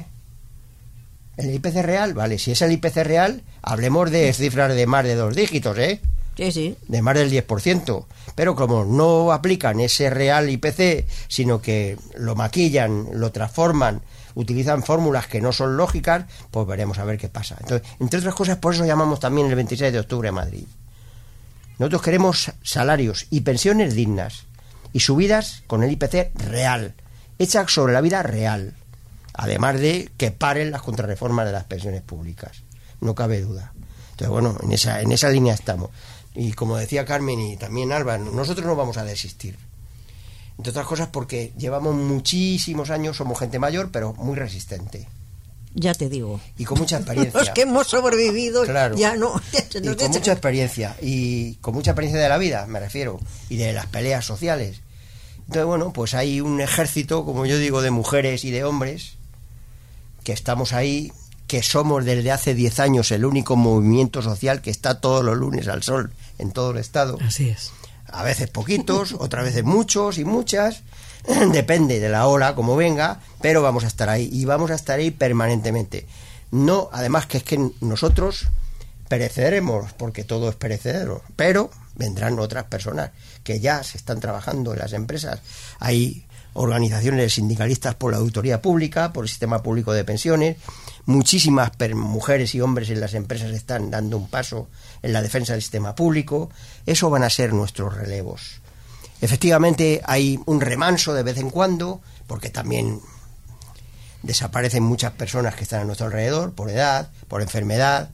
¿El IPC real? Vale, si es el IPC real, hablemos de cifras de más de 2 dígitos, ¿eh? Sí, sí. De más del 10%. Pero como no aplican ese real IPC, sino que lo maquillan, lo transforman, utilizan fórmulas que no son lógicas, pues veremos a ver qué pasa. Entonces, entre otras cosas, por eso llamamos también el 26 de octubre a Madrid. Nosotros queremos salarios y pensiones dignas y subidas con el IPC real, hechas sobre la vida real. Además de que paren las contrarreformas de las pensiones públicas, no cabe duda. Entonces, bueno, en esa línea estamos. Y como decía Carmen y también Alba, nosotros no vamos a desistir. Entre otras cosas porque llevamos muchísimos años, somos gente mayor, pero muy resistente. Ya te digo. Y con mucha experiencia. Los que hemos sobrevivido, claro. Ya no. Y con mucha experiencia. Y con mucha experiencia de la vida, me refiero. Y de las peleas sociales. Entonces, bueno, pues hay un ejército, como yo digo, de mujeres y de hombres que estamos ahí, que somos desde hace 10 años el único movimiento social que está todos los lunes al sol en todo el estado. Así es. A veces poquitos, otras veces muchos y muchas, depende de la ola como venga, pero vamos a estar ahí y vamos a estar ahí permanentemente. No, además que es que nosotros pereceremos, porque todo es perecedero, pero vendrán otras personas que ya se están trabajando en las empresas. Hay organizaciones sindicalistas por la auditoría pública, por el sistema público de pensiones, muchísimas mujeres y hombres en las empresas están dando un paso en la defensa del sistema público. Eso van a ser nuestros relevos. Efectivamente hay un remanso de vez en cuando, porque también desaparecen muchas personas que están a nuestro alrededor, por edad, por enfermedad,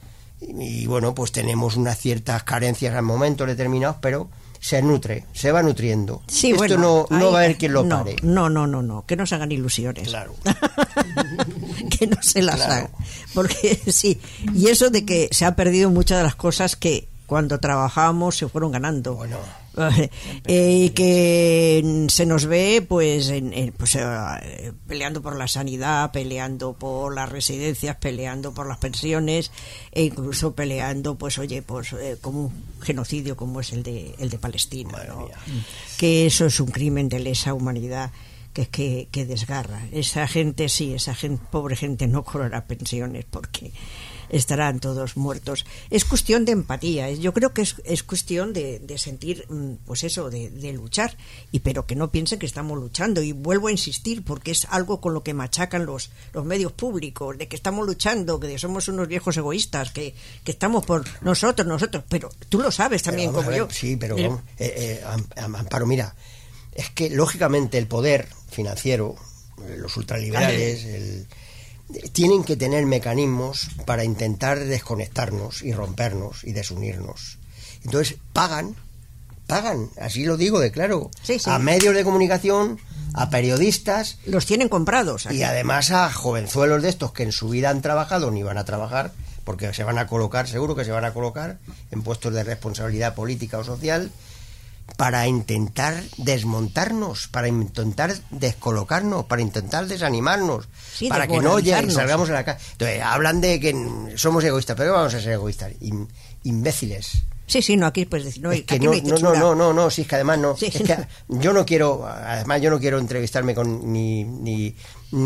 y bueno, pues tenemos unas ciertas carencias en momentos determinados, pero se nutre, se va nutriendo. Sí, esto bueno, no va a haber quien lo pare. No, que no se hagan ilusiones. Claro. Que no se las hagan. Porque sí, y eso de que se ha perdido muchas de las cosas que cuando trabajamos se fueron ganando. Bueno. Y que se nos ve pues, peleando por la sanidad, peleando por las residencias, peleando por las pensiones e incluso peleando como un genocidio como es el de Palestina, ¿no? Que eso es un crimen de lesa humanidad que desgarra. Esa gente, sí, pobre gente no cobrará pensiones porque estarán todos muertos. Es cuestión de empatía. Yo creo que es cuestión de sentir, pues eso, de luchar, pero que no piensen que estamos luchando. Y vuelvo a insistir, porque es algo con lo que machacan los medios públicos, de que estamos luchando, que somos unos viejos egoístas, que estamos por nosotros, pero tú lo sabes también como yo. Sí, pero Amparo, mira, es que lógicamente el poder financiero, los ultraliberales, tienen que tener mecanismos para intentar desconectarnos y rompernos y desunirnos. Entonces pagan, así lo digo de claro, sí. A medios de comunicación, a periodistas. Los tienen comprados aquí. Y además a jovenzuelos de estos que en su vida han trabajado ni van a trabajar, porque seguro que se van a colocar en puestos de responsabilidad política o social, para intentar desmontarnos, para intentar descolocarnos, para intentar desanimarnos, sí, para que no salgamos a la calle. Entonces, hablan de que somos egoístas, pero vamos a ser egoístas, imbéciles. Sí, no, aquí puedes decir, no, es que aquí no, si es que además no, sí. Es que yo no quiero entrevistarme con ni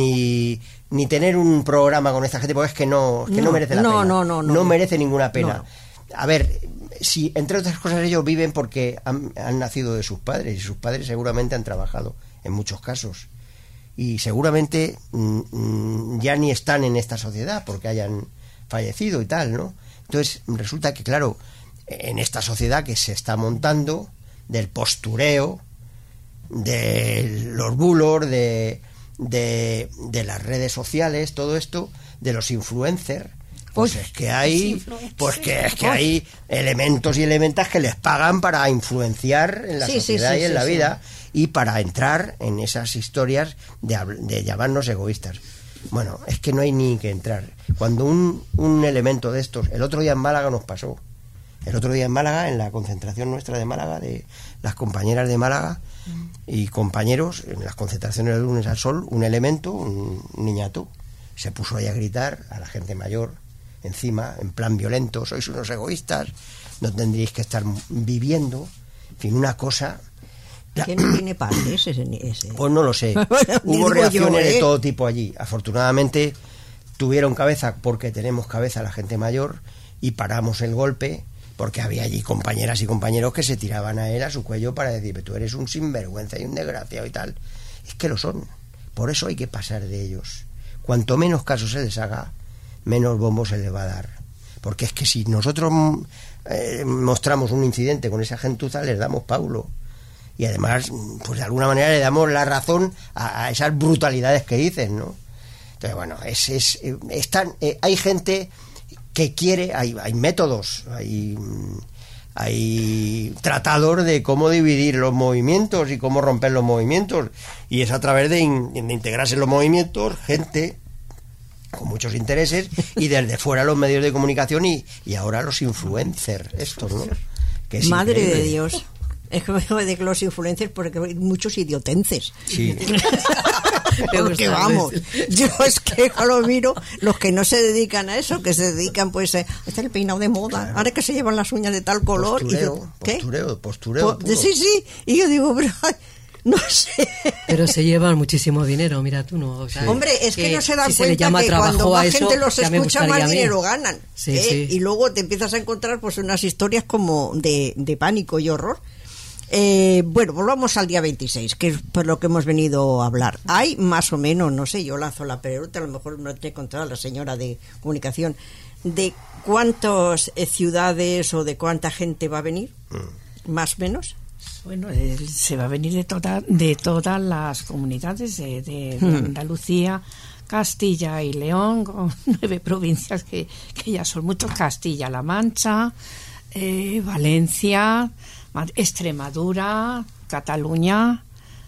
tener un programa con esta gente, porque es que no merece la pena. No merece ninguna pena. A ver, si entre otras cosas ellos viven porque han nacido de sus padres, y sus padres seguramente han trabajado en muchos casos, y seguramente ya ni están en esta sociedad porque hayan fallecido y tal, ¿no? Entonces resulta que, claro, en esta sociedad que se está montando, del postureo, de los bulos, de las redes sociales, todo esto, de los influencers, pues es que hay elementos y elementas que les pagan para influenciar en la sociedad y en la vida, y para entrar en esas historias de llamarnos egoístas. Bueno, es que no hay ni que entrar. Cuando un elemento de estos, el otro día en Málaga nos pasó, en la concentración nuestra de Málaga, de las compañeras de Málaga y compañeros, en las concentraciones del lunes al sol, un elemento, un niñato, se puso ahí a gritar a la gente mayor, encima, en plan violento: sois unos egoístas, no tendríais que estar viviendo, en fin, una cosa. ¿Quién tiene padres ese? Pues no lo sé. Hubo reacciones de todo tipo allí. Afortunadamente tuvieron cabeza, porque tenemos cabeza la gente mayor, y paramos el golpe, porque había allí compañeras y compañeros que se tiraban a él, a su cuello, para decir: tú eres un sinvergüenza y un desgraciado y tal. Es que lo son. Por eso hay que pasar de ellos. Cuanto menos caso se les haga, menos bombo se les va a dar. Porque es que si nosotros mostramos un incidente con esa gentuza, les damos paulo. Y además, pues de alguna manera le damos la razón a esas brutalidades que dicen, ¿no? Entonces, bueno, hay gente que quiere, hay métodos, hay tratados de cómo dividir los movimientos y cómo romper los movimientos, y es a través de integrarse en los movimientos gente con muchos intereses, y desde fuera los medios de comunicación y ahora los influencers estos, ¿no? Que es Madre increíble. de Dios. Es que de los influencers, porque hay muchos idiotenses. Sí. Porque vamos, yo es que lo miro, los que no se dedican a eso, que se dedican pues a hacer el peinado de moda, claro. Ahora que se llevan las uñas de tal color. Postureo. Sí, y yo digo, pero no sé. Pero se llevan muchísimo dinero, mira tú, ¿no? O sea, hombre, es que no se dan si cuenta se le que cuando más gente los escucha, más dinero ganan. Sí. Y luego te empiezas a encontrar pues unas historias como de pánico y horror. Bueno, volvamos al día 26, que es por lo que hemos venido a hablar. Hay más o menos, no sé, yo lanzo la pregunta, a lo mejor no te he contado la señora de comunicación, de cuántas ciudades o de cuánta gente va a venir, más o menos. Bueno, se va a venir de todas las comunidades de Andalucía, Castilla y León, con 9 provincias que ya son muchos: Castilla-La Mancha, Valencia, Extremadura, Cataluña,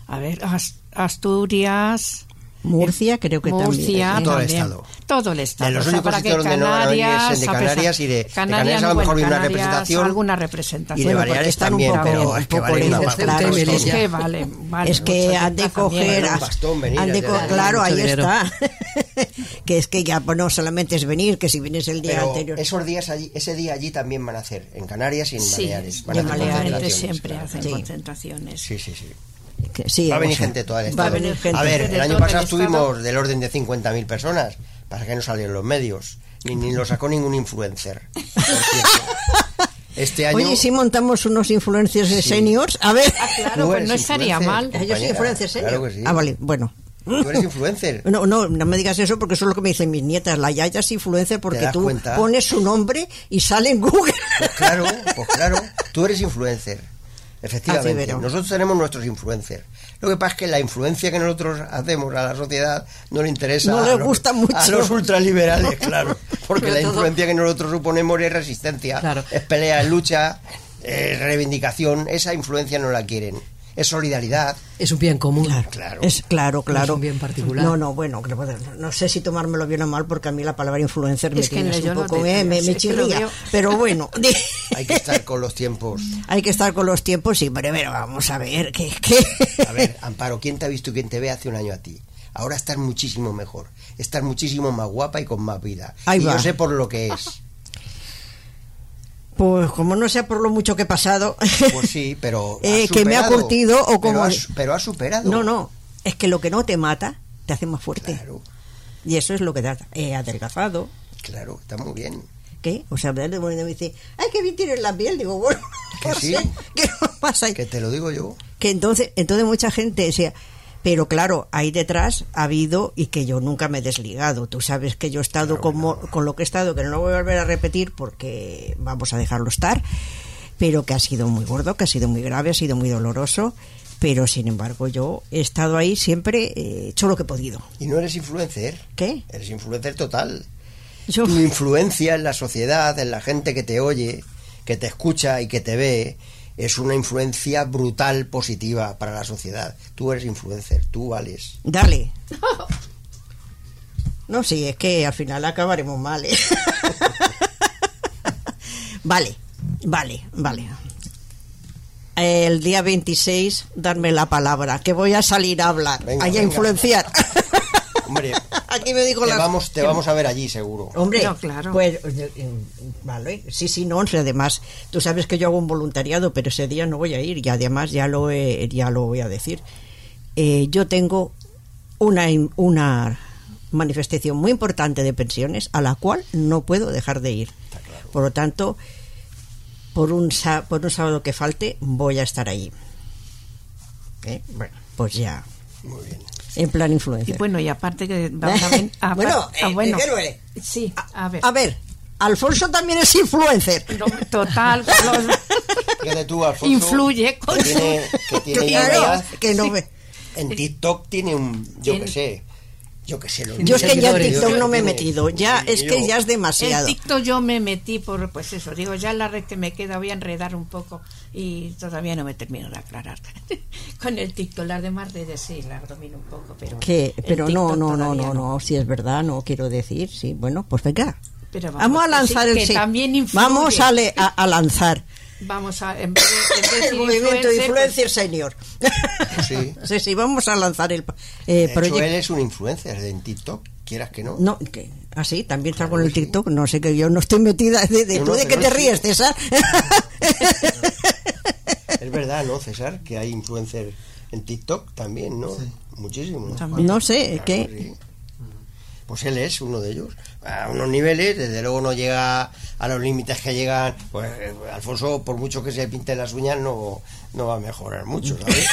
Asturias, Murcia, creo que también. Todo el estado. En los únicos sitios donde no van a venir es de Canarias, y de Canarias a lo mejor hay una representación. Alguna representación. Y de Baleares también, pero es que vale una pasta. Es que han de coger. Claro, ahí está. Que es que ya no solamente es venir, que si vienes el día anterior. Esos días allí, ese día allí también van a hacer, en Canarias y en Baleares. En Baleares siempre hacen concentraciones. Sí. Sí, va a venir o sea, gente de todo el va a estado. venir gente A ver, de el año todo el pasado estado. estuvimos del orden de 50.000 personas, para que no salieron los medios, ni lo sacó ningún influencer. Por cierto. Este año... Oye, si montamos unos influencers de Sí. seniors, a ver. Claro, Tú pues eres no estaría influencer, mal. Yo soy compañera, influencer senior. claro que sí. Ah, vale, bueno. Tú eres influencer. No me digas eso porque eso es lo que me dicen mis nietas. La yaya es influencer porque das tú cuenta? pones su nombre y sale en Google. Pues claro, tú eres influencer. Efectivamente, Verón. nosotros tenemos nuestros influencers. Lo que pasa es que la influencia que nosotros hacemos a la sociedad no le interesa No a le los- gusta mucho. a los ultraliberales, claro. Porque Sobre la todo- influencia que nosotros suponemos es resistencia, Claro. es pelea, es lucha, es reivindicación. Esa influencia no la quieren. Es solidaridad. Es un bien común. Claro. Es claro. No es un bien particular. No, bueno, no sé si tomármelo bien o mal porque a mí la palabra influencer me Es que tiene así yo un no poco, te- me es que lo chirría. veo. Pero bueno, Hay que estar con los tiempos. hay que estar con los tiempos y pero vamos a ver que A ver, Amparo, ¿quién te ha visto y quién te ve hace un año a ti? Ahora estás muchísimo mejor, estás muchísimo más guapa y con más vida. Ahí y va. yo sé por lo que es. Pues como no sea por lo mucho que he pasado, Pues sí, pero que me ha curtido o como... pero has superado. No, es que lo que no te mata te hace más fuerte. Claro, Y eso es lo que te ha adelgazado. claro, está muy bien. ¿Qué? O sea, me dice, ay, que bien tienes la piel. Digo, bueno, Que no sí. sé, ¿qué nos pasa ahí? Que te lo digo yo. Que entonces mucha gente decía, pero claro, ahí detrás ha habido, y que yo nunca me he desligado. Tú sabes que yo he estado con lo que he estado, que no lo voy a volver a repetir porque vamos a dejarlo estar, pero que ha sido muy gordo, que ha sido muy grave, ha sido muy doloroso, pero sin embargo yo he estado ahí siempre, he hecho lo que he podido. ¿Y no eres influencer? ¿Qué? Eres influencer total. Yo, Tu influencia en la sociedad, en la gente que te oye, que te escucha y que te ve, es una influencia brutal, positiva para la sociedad. Tú eres influencer, tú vales. dale. No, sí, es que al final acabaremos mal, ¿eh? Vale. El día 26, darme la palabra, que voy a salir a hablar, Venga, a venga. influenciar. Hombre, Aquí me digo te vamos a ver allí, seguro. Hombre, No, claro. pues vale, sí, no, o sea, además, tú sabes que yo hago un voluntariado, pero ese día no voy a ir y además ya lo voy a decir. Yo tengo una manifestación muy importante de pensiones a la cual no puedo dejar de ir. Por lo tanto, por un sábado que falte, voy a estar allí. Bueno, pues ya, Muy bien. en plan Y influencer. bueno, y aparte que vamos a ver... Bueno, héroe. Sí, a ver. A ver, Alfonso también es influencer. No, total, Fíjate tú, Alfonso, influye con que tiene ya Claro, edad. que no me... En TikTok tiene yo qué sé, Yo es que ya en seguidores. TikTok no me he Tiene- metido, ya es que ya es el demasiado. TikTok yo me metí por, pues eso, digo, ya en la red que me queda voy a enredar un poco y todavía no me termino de aclarar. Con el TikTok, las demás redes sí, las domino un poco, pero... Que, el pero TikTok no, todavía si es verdad, no quiero decir, sí, bueno, pues venga. Pero Vamos a que lanzar sí, el que sí. también influye. Vamos a lanzar Vamos a, en vez de el decir movimiento de influencer, influencer senior. Sí. Sí, vamos a lanzar el De hecho, proyecto. él es un influencer en TikTok, quieras que no. No, que así también salgo Claro en el que sí. TikTok, no sé, que yo no estoy metida No, ¿tú de qué pero te sí. ríes, César? Es verdad, ¿no, César? Que hay influencers en TikTok también, ¿no? Muchísimo. También. No sé, Claro ¿qué? que sí. Pues él es uno de ellos. A unos niveles, desde luego no llega a los límites que llegan. Pues Alfonso, por mucho que se pinte las uñas, no va a mejorar mucho, ¿sabes?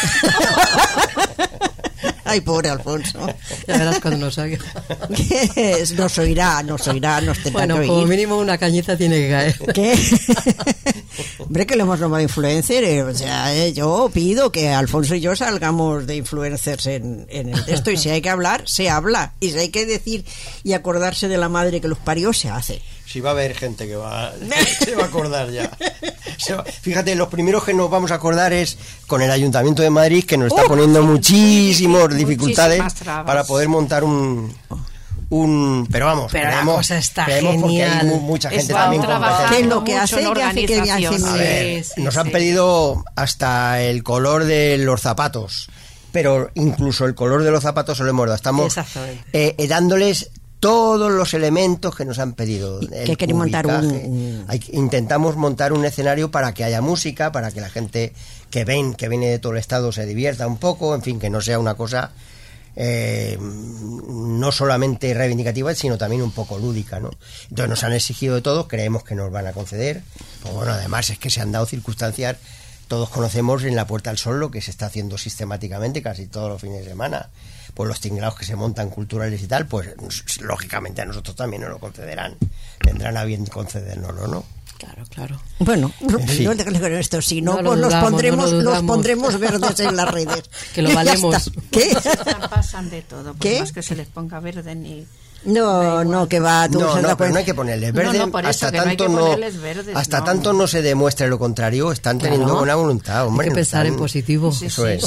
Ay, pobre Alfonso. Ya verás cuando nos salga. ¿Qué es? Nos oirá, nos tendrá Bueno, que como oír. mínimo una cañita tiene que caer. ¿Qué? Hombre, que lo hemos nombrado influencer. O sea, yo pido que Alfonso y yo salgamos de influencers en el texto. Y si hay que hablar, se habla. Y si hay que decir y acordarse de la madre que los parió, se hace. Sí, va a haber gente que se va a acordar ya. Fíjate, los primeros que nos vamos a acordar es con el Ayuntamiento de Madrid, que nos está poniendo muchísimas dificultades trabas. para poder montar un pero vamos, Pero la esperemos- cosa está esperemos porque hay genial. mucha gente Están también trabajando competente. ¿Qué es lo que mucho hace? en ¿Qué hace? ¿Qué hace? organización. A ver, Sí, nos sí. han pedido hasta el color de los zapatos, pero incluso el color de los zapatos se lo hemos dado. Estamos Exactamente. dándoles todos los elementos que nos han pedido. Que quieren montar intentamos montar un escenario para que haya música, para que la gente que viene de todo el estado se divierta un poco, en fin, que no sea una cosa no solamente reivindicativa, sino también un poco lúdica, ¿no? Entonces nos han exigido de todo, creemos que nos van a conceder. Pues bueno, además es que se han dado circunstancias, todos conocemos en la Puerta del Sol lo que se está haciendo sistemáticamente casi todos los fines de semana, pues los tinglados que se montan culturales y tal, pues lógicamente a nosotros también nos lo concederán, tendrán a bien concedérnoslo, ¿no? Claro. Bueno, sí. Esto, si no, No pues lo dudamos, los pondremos verdes en las redes. Que lo valemos. ¿Qué? Pasan de todo, por ¿Qué? más que se les ponga verde ni... No, que va. No, pero no hay que ponerles verde, por eso, hasta que no hay que tanto ponerles verdes, hasta no. tanto no se demuestre lo contrario, están teniendo buena voluntad, hombre. Hay que pensar en positivo. Eso es.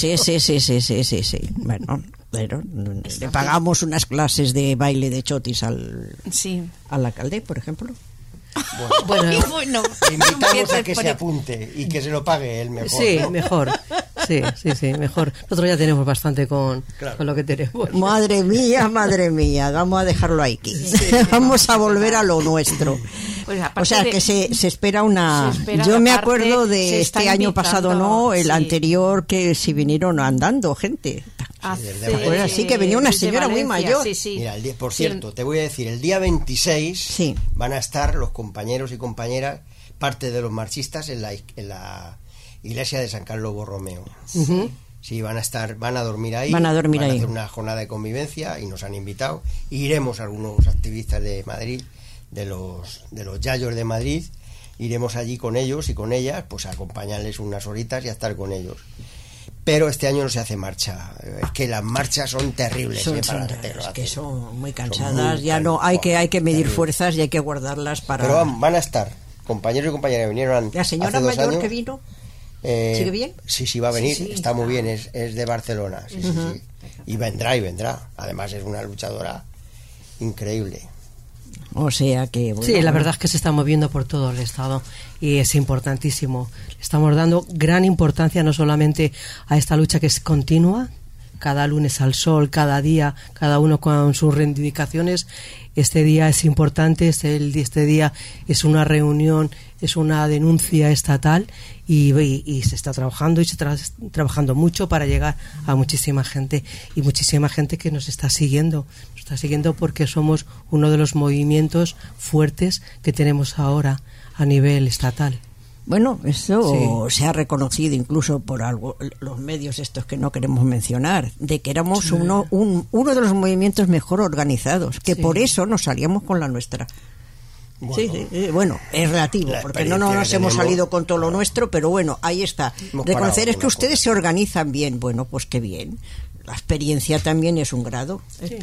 Sí. Bueno, pero le pagamos unas clases de baile de chotis al alcalde, por ejemplo. Bueno, Le invitamos a que se apunte y que se lo pague él mejor. Sí, ¿no? mejor. Sí, mejor. Nosotros ya tenemos bastante con lo que tenemos. Madre mía, vamos a dejarlo aquí. Vamos a volver a lo nuestro. Pues o sea, que se espera una... Yo me acuerdo de este año pasado, el anterior, que si vinieron andando gente. Sí, que venía una señora muy mayor. Mira, por cierto, te voy a decir, el día 26 van a estar los compañeros y compañeras, parte de los marchistas, en la iglesia de San Carlos Borromeo. Sí, van a dormir ahí. Van a hacer una jornada de convivencia y nos han invitado. Iremos algunos activistas de Madrid, de los Yayos de Madrid, iremos allí con ellos y con ellas, pues a acompañarles unas horitas y a estar con ellos. Pero este año no se hace marcha. Es que las marchas son terribles. Que son muy cansadas. Hay que medir fuerzas y hay que guardarlas para... Pero van a estar compañeros y compañeras que vinieron la señora hace 2 mayor años, que vino. ¿Sigue bien? Sí, va a venir. Está muy bien. Es de Barcelona. Sí. Y vendrá. Además es una luchadora increíble. O sea que... Bueno, sí, la verdad es que se está moviendo por todo el estado y es importantísimo. Estamos dando gran importancia no solamente a esta lucha que es continua, cada lunes al sol, cada día, cada uno con sus reivindicaciones. Este día es importante, este día es una reunión, es una denuncia estatal y se está trabajando y se está trabajando mucho para llegar a muchísima gente y muchísima gente que nos está siguiendo. Nos está siguiendo porque somos uno de los movimientos fuertes que tenemos ahora a nivel estatal. Bueno, eso se ha reconocido incluso por los medios estos que no queremos mencionar, de que éramos uno de los movimientos mejor organizados, que por eso nos salíamos con la nuestra. Bueno, es relativo, porque no nos hemos salido con todo lo nuestro, pero bueno, ahí está. Reconocer es que ustedes se organizan bien. Bueno, pues qué bien. La experiencia también es un grado.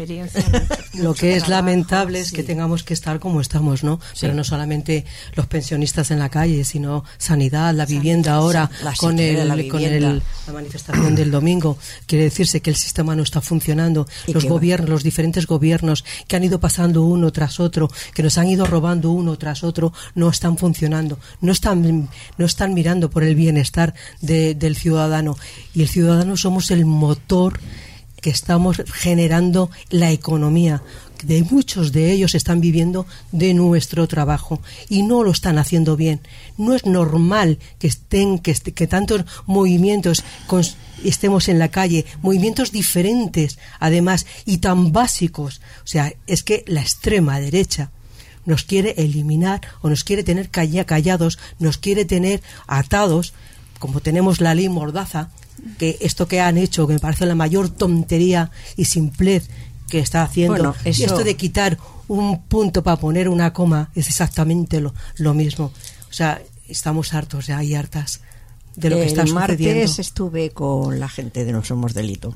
Lo que es lamentable es que tengamos que estar como estamos, ¿no? Pero no solamente los pensionistas en la calle, sino sanidad, la vivienda ahora, con la manifestación del domingo. Quiere decirse que el sistema no está funcionando. Los diferentes gobiernos que han ido pasando uno tras otro, que nos han ido robando uno tras otro, no están funcionando. No están mirando por el bienestar del ciudadano. Y el ciudadano somos el motor que estamos generando la economía. De muchos de ellos están viviendo de nuestro trabajo y no lo están haciendo bien. No es normal que tantos movimientos estemos en la calle, movimientos diferentes además y tan básicos. O sea, es que la extrema derecha nos quiere eliminar o nos quiere tener callados, nos quiere tener atados, como tenemos la ley Mordaza, que esto que han hecho, que me parece la mayor tontería y simplez que está haciendo, y esto de quitar un punto para poner una coma es exactamente lo mismo. O sea, estamos hartos ya y hartas de lo que está sucediendo. El martes estuve con la gente de No Somos Delito,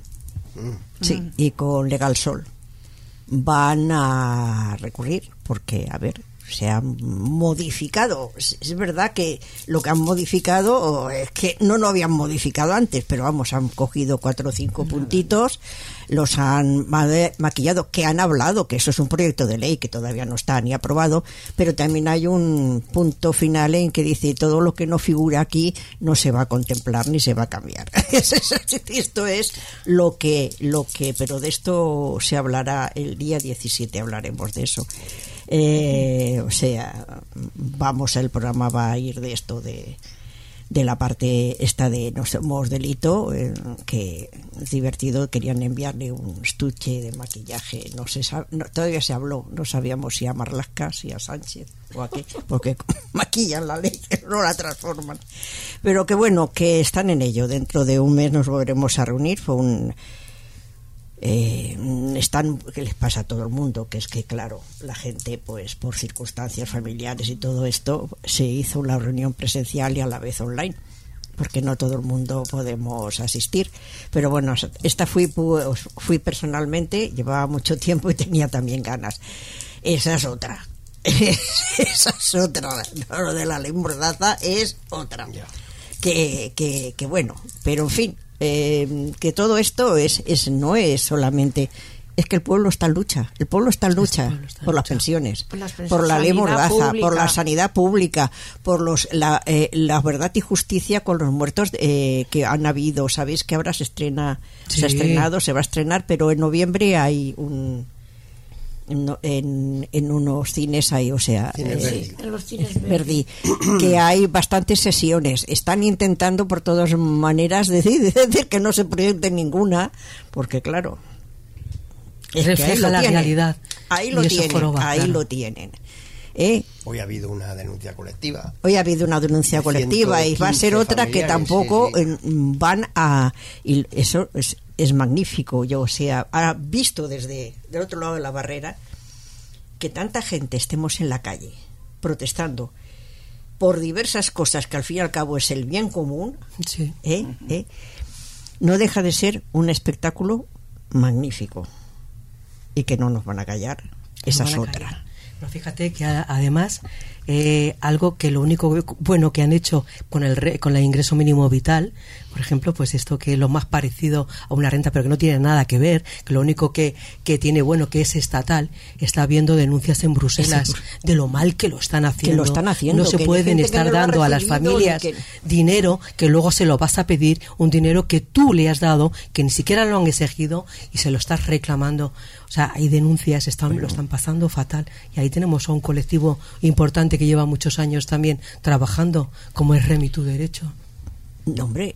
y con Legal Sol. Van a recurrir porque, a ver, se han modificado. Es verdad que lo que han modificado es que no lo habían modificado antes, pero vamos, han cogido 4 o 5 puntitos, los han maquillado, que han hablado, que eso es un proyecto de ley que todavía no está ni aprobado, pero también hay un punto final en que dice todo lo que no figura aquí no se va a contemplar ni se va a cambiar. Esto es lo que, pero de esto se hablará el día 17, hablaremos de eso. O sea, el programa va a ir de esto, de la parte esta de No somos delito, que es divertido. Querían enviarle un estuche de maquillaje, no se sabe, todavía se habló, no sabíamos si a Marlaska, si a Sánchez o a qué, porque maquillan la ley, no la transforman. Pero que bueno, que están en ello. Dentro de un mes nos volveremos a reunir. Fue un que les pasa a todo el mundo, que es que claro, la gente pues por circunstancias familiares y todo esto se hizo una reunión presencial y a la vez online, porque no todo el mundo podemos asistir, pero bueno, esta fui personalmente, llevaba mucho tiempo y tenía también ganas. Esa es otra lo de la ley Mordaza es otra que bueno, pero en fin, que todo esto no es solamente, es que el pueblo está en lucha, por las pensiones, por la ley Mordaza, por la sanidad pública, por la verdad y justicia con los muertos que han habido. Sabéis que ahora se va a estrenar, pero en noviembre hay en unos cines ahí, o sea, en los cines Verdi, que hay bastantes sesiones. Están intentando por todas maneras decir que no se proyecte ninguna, porque claro, es refleja la realidad. Ahí lo tienen. Hoy ha habido una denuncia colectiva. Y va a ser otra que tampoco van a... Y eso es magnífico. Yo, o sea, ha visto desde del otro lado de la barrera que tanta gente estemos en la calle protestando por diversas cosas que al fin y al cabo es el bien común. Sí. No deja de ser un espectáculo magnífico y que no nos van a callar. Esa es otra. Pero fíjate que además algo que lo único bueno que han hecho con el ingreso mínimo vital, por ejemplo, pues esto que es lo más parecido a una renta, pero que no tiene nada que ver, que lo único que tiene bueno, que es estatal, está habiendo denuncias en Bruselas de lo mal que lo están haciendo. No se pueden estar dando a las familias dinero que luego se lo vas a pedir, un dinero que tú le has dado, que ni siquiera lo han exigido y se lo estás reclamando. O sea, hay denuncias, lo están pasando fatal, y ahí tenemos a un colectivo importante que lleva muchos años también trabajando, como es Remi Tu Derecho. No, hombre,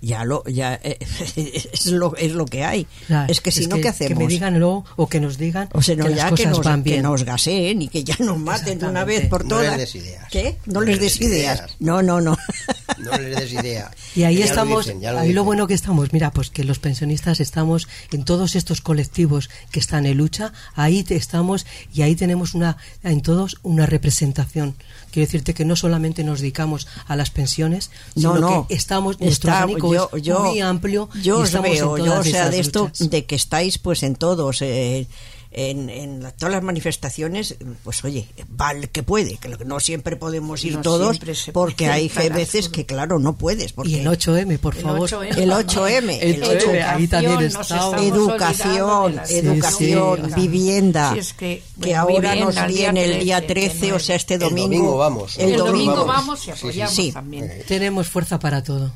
es lo que hay. Es que si no, ¿qué hacemos? Que me digan luego, o que nos digan que las cosas van bien. Que nos gaseen y que ya nos maten de una vez por todas. No les des ideas. ¿Qué? No les des ideas. No. No les des ideas. Y ahí estamos, ahí lo bueno que estamos, mira, pues que los pensionistas estamos en todos estos colectivos que están en lucha, ahí estamos y ahí tenemos en todos una representación. Quiero decirte que no solamente nos dedicamos a las pensiones, sino que estamos... Nuestro abanico es muy amplio. Yo os veo, de esto, de que estáis pues en todos, en todas las manifestaciones, pues oye, vale que puede, que no siempre podemos ir todos, porque hay veces que claro, no puedes. Porque y el 8M, por favor. El 8M, ahí también está. Educación, vivienda, que ahora nos viene el día 13, o sea, este domingo. El domingo vamos. El domingo vamos y apoyamos también. Tenemos fuerza para todo.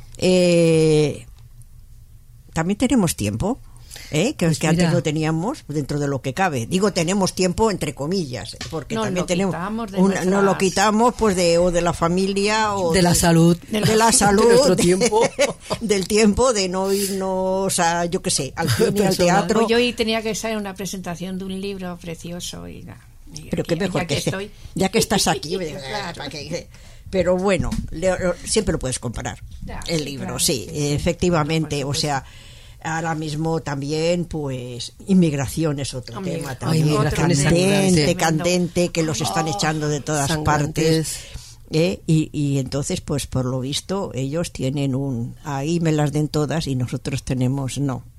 También tenemos tiempo. Que antes no teníamos, dentro de lo que cabe. Digo, tenemos tiempo entre comillas, porque también tenemos no lo quitamos pues de la familia o de la salud, de nuestro tiempo, del tiempo de no irnos a, yo qué sé, al cine, al teatro. Yo hoy tenía que estar en una presentación de un libro precioso pero qué mejor ya que estás aquí. Claro. Pero bueno, siempre lo puedes comparar. El libro, claro, sí, efectivamente, o sea. Ahora mismo también, pues, inmigración es otro tema también, candente, que los están echando de todas partes. Y entonces, pues, por lo visto, ellos tienen ahí me las den todas y nosotros tenemos, no.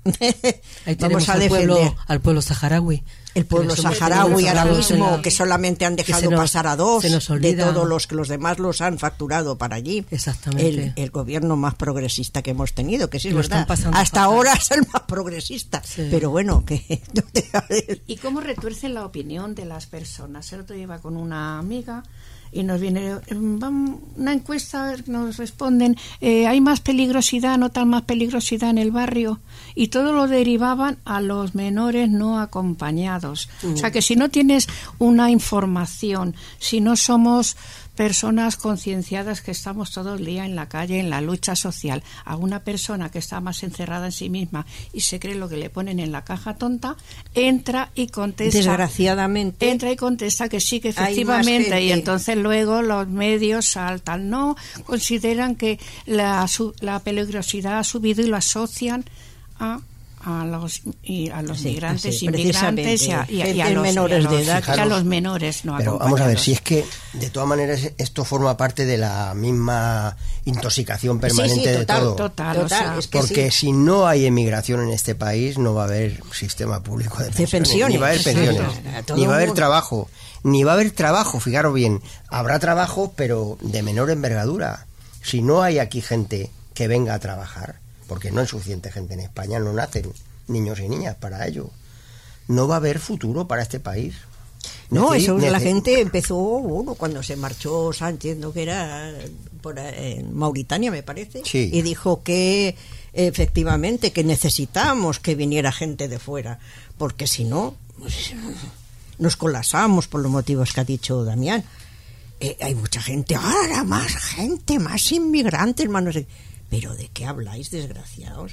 Ahí vamos tenemos a defender al pueblo saharaui. el pueblo saharaui ahora mismo, que solamente han dejado pasar a 2 de todos los que los demás los han facturado para allí. Exactamente. El gobierno más progresista que hemos tenido, que sí es verdad. Hasta fatal. ahora es el más progresista. Sí. Pero bueno, que... ¿Y cómo retuercen la opinión de las personas? El otro día iba con una amiga y nos viene una encuesta, nos responden, hay más peligrosidad, notan más peligrosidad en el barrio, y todo lo derivaban a los menores no acompañados. O sea que si no tienes una información, si no somos personas concienciadas que estamos todo el día en la calle, en la lucha social, a una persona que está más encerrada en sí misma y se cree lo que le ponen en la caja tonta, entra y contesta. Desgraciadamente. Entra y contesta que sí, que efectivamente, y entonces luego los medios saltan. No, consideran que la peligrosidad ha subido y lo asocian a los migrantes, inmigrantes y a los menores de edad, y a los menores no pero acompañados. Vamos a ver, si es que de todas maneras esto forma parte de la misma intoxicación permanente total, de todo. Total, o sea, es que porque si no hay emigración en este país, no va a haber sistema público de pensiones. Ni va a haber pensiones, ni va a haber trabajo. Ni va a haber trabajo, fijaros bien. Habrá trabajo, pero de menor envergadura. Si no hay aquí gente que venga a trabajar, porque no hay suficiente gente en España, no nacen niños y niñas para ello, no va a haber futuro para este país. No, eso la gente empezó, cuando se marchó Sánchez, ¿no? Que era en Mauritania, me parece, sí. Y dijo que efectivamente que necesitamos que viniera gente de fuera, porque si no, pues, nos colapsamos por los motivos que ha dicho Damián. Hay mucha gente, ahora más gente, más inmigrantes, más no sé. ¿Pero de qué habláis, desgraciados?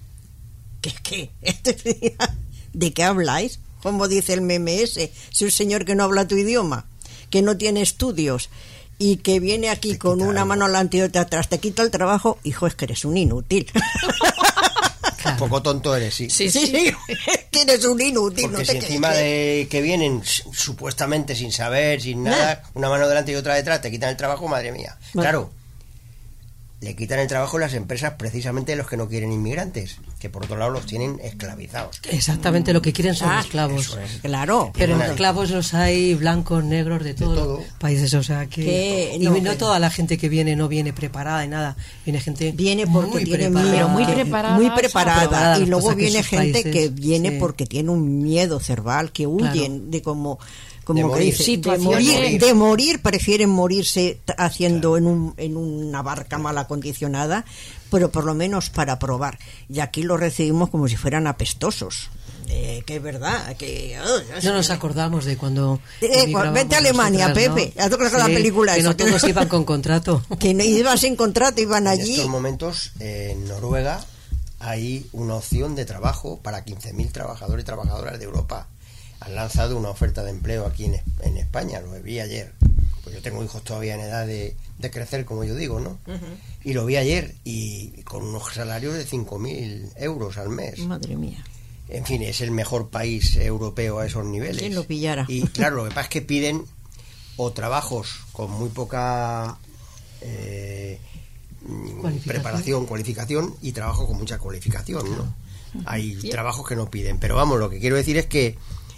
¿Qué? ¿De qué habláis? Como dice el meme ese, si un señor que no habla tu idioma, que no tiene estudios y que viene aquí con una mano adelante y otra atrás, te quita el trabajo, hijo, es que eres un inútil. Un poco tonto eres, sí. Sí, que eres un inútil. Porque no si encima de que vienen supuestamente sin saber, sin nada, una mano delante y otra detrás, te quitan el trabajo, madre mía. Bueno. Claro, le quitan el trabajo las empresas precisamente los que no quieren inmigrantes, que por otro lado los tienen esclavizados. Exactamente, lo que quieren son esclavos. Eso es. Claro. Pero esclavos los hay blancos, negros, de todos los países, o sea que no toda la gente que viene no viene preparada y nada, viene gente porque tiene miedo, muy preparada, y luego viene gente que viene porque tiene un miedo cerval, que huyen de como de morir, prefieren morirse haciendo en una barca mal acondicionada, pero por lo menos para probar. Y aquí lo recibimos como si fueran apestosos. Que es verdad, que no nos acordamos de cuando vete a Alemania, nosotras, Pepe, ¿no? La película que eso, no todos iban con contrato, que no iban sin contrato, iban allí. En estos momentos en Noruega hay una opción de trabajo para 15.000 trabajadores y trabajadoras de Europa. Han lanzado una oferta de empleo aquí en España, lo vi ayer. Pues yo tengo hijos todavía en edad de crecer, como yo digo, ¿no? Y lo vi ayer, y con unos salarios de 5.000 euros al mes. Madre mía. En fin, es el mejor país europeo a esos niveles. ¿Quién lo pillara? Y claro, lo que pasa es que piden o trabajos con muy poca cualificación, y trabajo con mucha cualificación, ¿no? Hay trabajos que no piden, pero vamos, lo que quiero decir es que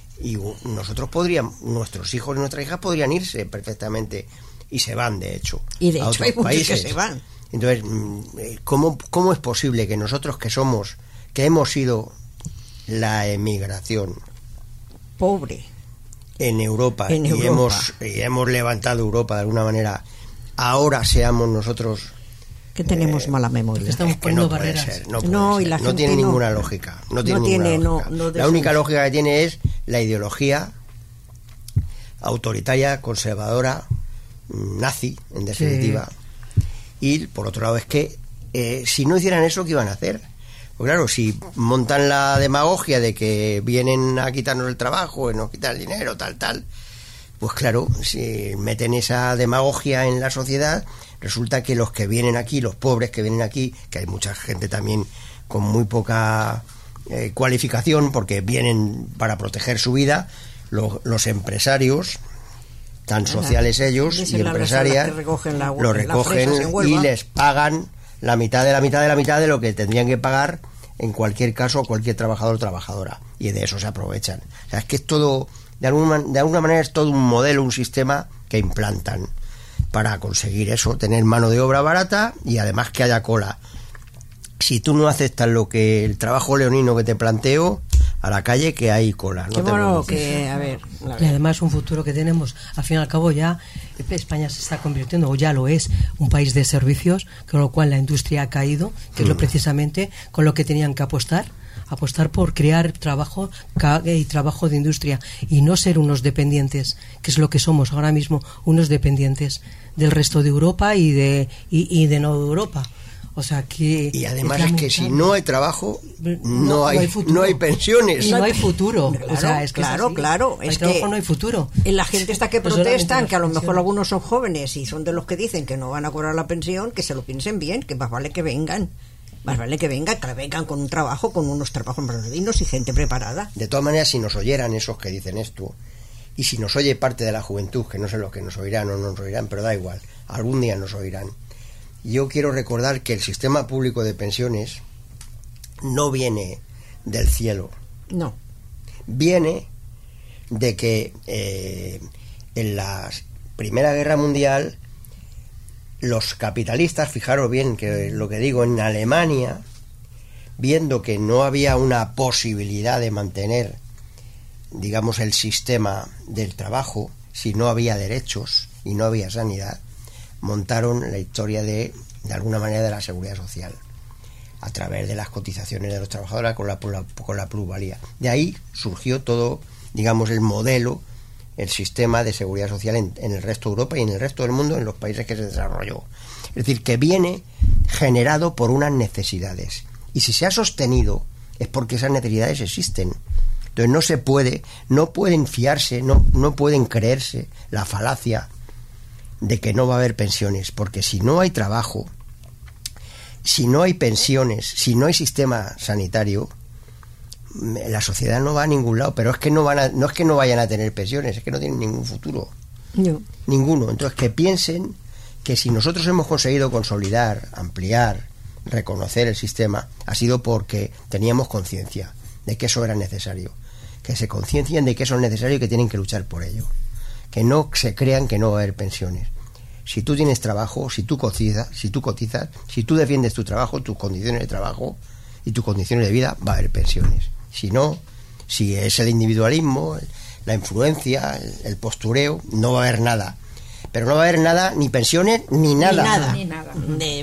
nuestros hijos y nuestras hijas podrían irse perfectamente, y se van, de hecho, y de a hecho otros países. Que se van. Entonces, ¿cómo es posible que nosotros que hemos sido la emigración pobre en Europa, y hemos levantado Europa de alguna manera, ahora seamos nosotros que tenemos mala memoria? Estamos poniendo barreras. No tiene ninguna lógica. La única lógica que tiene es la ideología autoritaria, conservadora, nazi, en definitiva. Y por otro lado es que si no hicieran eso, ¿qué iban a hacer? Pues claro, si montan la demagogia de que vienen a quitarnos el trabajo y nos quitan el dinero, tal, pues claro, si meten esa demagogia en la sociedad, resulta que los que vienen aquí, los pobres que vienen aquí, que hay mucha gente también con muy poca cualificación, porque vienen para proteger su vida, los empresarios, tan sociales ellos y empresarias, lo recogen y les pagan la mitad de lo que tendrían que pagar en cualquier caso, cualquier trabajador o trabajadora, y de eso se aprovechan. O sea, es que es todo, de alguna manera es todo un modelo, un sistema que implantan para conseguir eso, tener mano de obra barata y además que haya cola. Si tú no aceptas el trabajo leonino que te planteo, a la calle que hay cola. Qué bueno que, a ver. Y además un futuro que tenemos, al fin y al cabo ya España se está convirtiendo, o ya lo es, un país de servicios, con lo cual la industria ha caído, que es lo precisamente con lo que tenían que apostar por crear trabajo y trabajo de industria y no ser unos dependientes, que es lo que somos ahora mismo, unos dependientes del resto de Europa y de no Europa. O sea que y además es que si no hay trabajo no hay pensiones, y no hay futuro. Claro, o sea, es que claro, es que no hay futuro. La gente está que protestan, que a lo mejor algunos son jóvenes y son de los que dicen que no van a cobrar la pensión, que se lo piensen bien, que más vale que vengan con un trabajo, con unos trabajos más dignos y gente preparada. De todas maneras, si nos oyeran esos que dicen esto, y si nos oye parte de la juventud, que no sé los que nos oirán o no nos oirán, pero da igual, algún día nos oirán. Yo quiero recordar que el sistema público de pensiones no viene del cielo. No. Viene de que en la Primera Guerra Mundial los capitalistas, fijaros bien que lo que digo, en Alemania, viendo que no había una posibilidad de mantener, digamos, el sistema del trabajo, si no había derechos y no había sanidad, montaron la historia de alguna manera de la seguridad social a través de las cotizaciones de los trabajadores con la plusvalía. De ahí surgió todo, digamos, el modelo, el sistema de seguridad social en el resto de Europa y en el resto del mundo, en los países que se desarrolló. Es decir, que viene generado por unas necesidades, y si se ha sostenido es porque esas necesidades existen. Entonces no pueden fiarse, no pueden creerse la falacia de que no va a haber pensiones, porque si no hay trabajo, si no hay pensiones, si no hay sistema sanitario, la sociedad no va a ningún lado. Pero es que no es que no vayan a tener pensiones, es que no tienen ningún futuro. No. Ninguno. Entonces, que piensen que si nosotros hemos conseguido consolidar, ampliar, reconocer el sistema, ha sido porque teníamos conciencia de que eso era necesario, que se conciencien de que eso es necesario y que tienen que luchar por ello, que no se crean que no va a haber pensiones. Si tú tienes trabajo, si tú cotizas, si tú defiendes tu trabajo, tus condiciones de trabajo y tus condiciones de vida, va a haber pensiones. Si no, si es el individualismo, la influencia, el postureo, no va a haber nada. Pero no va a haber nada, ni pensiones, ni nada. Ni nada.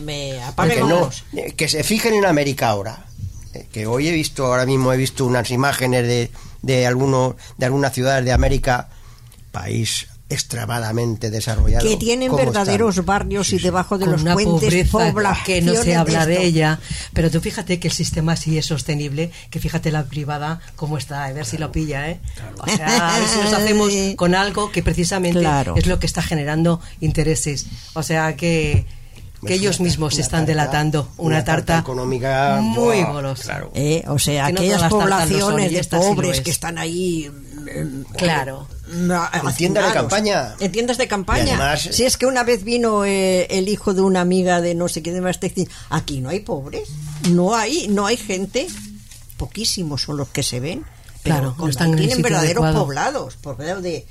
Que se fijen en América ahora. Que hoy ahora mismo he visto unas imágenes de algunas ciudades de América, país extremadamente desarrollado, que tienen verdaderos barrios y debajo de los puentes poblaciones que no se habla de ella. Pero tú fíjate que el sistema sí es sostenible, que fíjate la privada cómo está, a ver si lo pilla, o sea, a ver si nos hacemos con algo que precisamente es lo que está generando intereses, o sea que ellos mismos se están delatando una tarta económica muy golosa. Claro. O sea, que aquellas poblaciones de pobres que están ahí, claro, en tiendas de campaña. En tiendas de campaña. Además, si es que una vez vino el hijo de una amiga de no sé qué de Maastricht, aquí no hay pobres, no hay gente, poquísimos son los que se ven, pero no están tienen verdaderos adecuado. Poblados, poblados de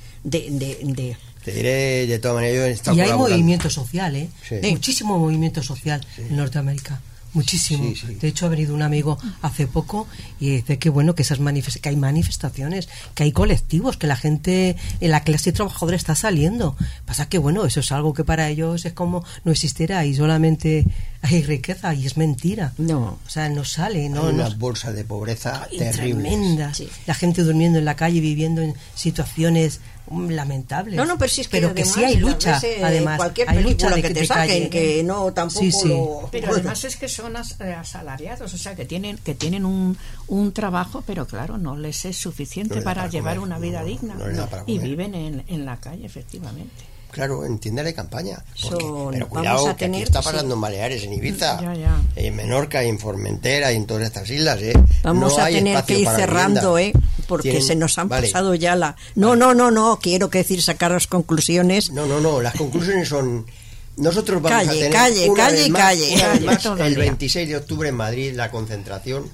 te diré de todas maneras, yo he estado y hay movimiento social, Sí. Muchísimo movimiento social en Norteamérica. Muchísimo. Sí. De hecho, ha venido un amigo hace poco y dice que bueno, que hay manifestaciones, que hay colectivos, que la gente en la clase trabajadora está saliendo. Pasa que bueno, eso es algo que para ellos es como no existiera y solamente hay riqueza, y es mentira. No. O sea, no sale. Hay unas bolsas de pobreza terribles. Tremendas. Sí. La gente durmiendo en la calle, viviendo en situaciones lamentables. No, pero sí es que pero además, sí hay lucha, además. Cualquier hay película lucha que te saquen, que no tampoco Sí. Pero además es que son asalariados, o sea, que tienen un trabajo, pero claro, no les es suficiente para llevar una vida digna. Y viven en la calle, efectivamente. Claro, en tiendas de campaña. Pero vamos cuidado, a que aquí tener, está pasando en Baleares, en Ibiza, Ya. en Menorca, en Formentera y en todas estas islas. Vamos no a hay tener espacio que ir para cerrando, vivienda. porque se nos han pasado ya la... No, quiero decir sacar las conclusiones. No, las conclusiones son... Nosotros vamos a tener calle una vez más, el 26 de octubre en Madrid la concentración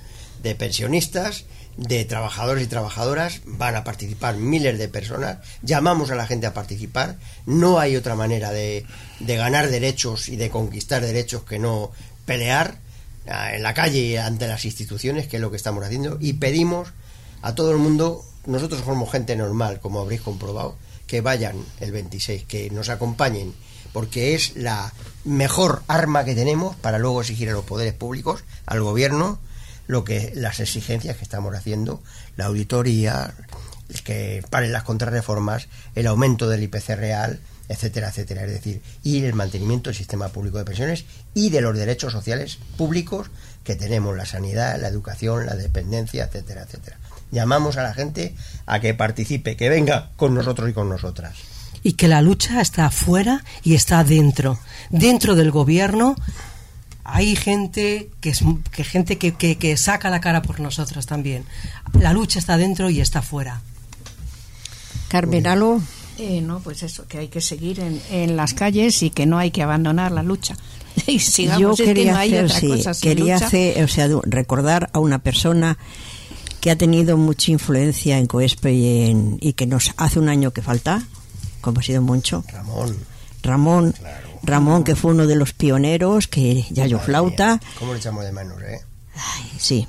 de pensionistas, de trabajadores y trabajadoras, van a participar miles de personas, llamamos a la gente a participar, no hay otra manera de ganar derechos y de conquistar derechos que no pelear en la calle y ante las instituciones, que es lo que estamos haciendo, y pedimos a todo el mundo, nosotros somos gente normal, como habréis comprobado, que vayan el 26, que nos acompañen, porque es la mejor arma que tenemos para luego exigir a los poderes públicos, al gobierno, las exigencias que estamos haciendo, la auditoría, que paren las contrarreformas, el aumento del IPC real, etcétera, etcétera. Es decir, y el mantenimiento del sistema público de pensiones y de los derechos sociales públicos que tenemos, la sanidad, la educación, la dependencia, etcétera, etcétera. Llamamos a la gente a que participe, que venga con nosotros y con nosotras. Y que la lucha está afuera y está dentro. Dentro del gobierno hay gente que saca la cara por nosotros también. La lucha está dentro y está afuera. Carmen, ¿algo? No, pues eso, que hay que seguir en las calles y que no hay que abandonar la lucha. Y sigamos, yo quería recordar a una persona que ha tenido mucha influencia en COESPE y que nos hace un año que falta, como ha sido mucho. Ramón, claro. Ramón, que fue uno de los pioneros, que Yayo Flauta. ¿Cómo le echamos de manos, Ay, sí.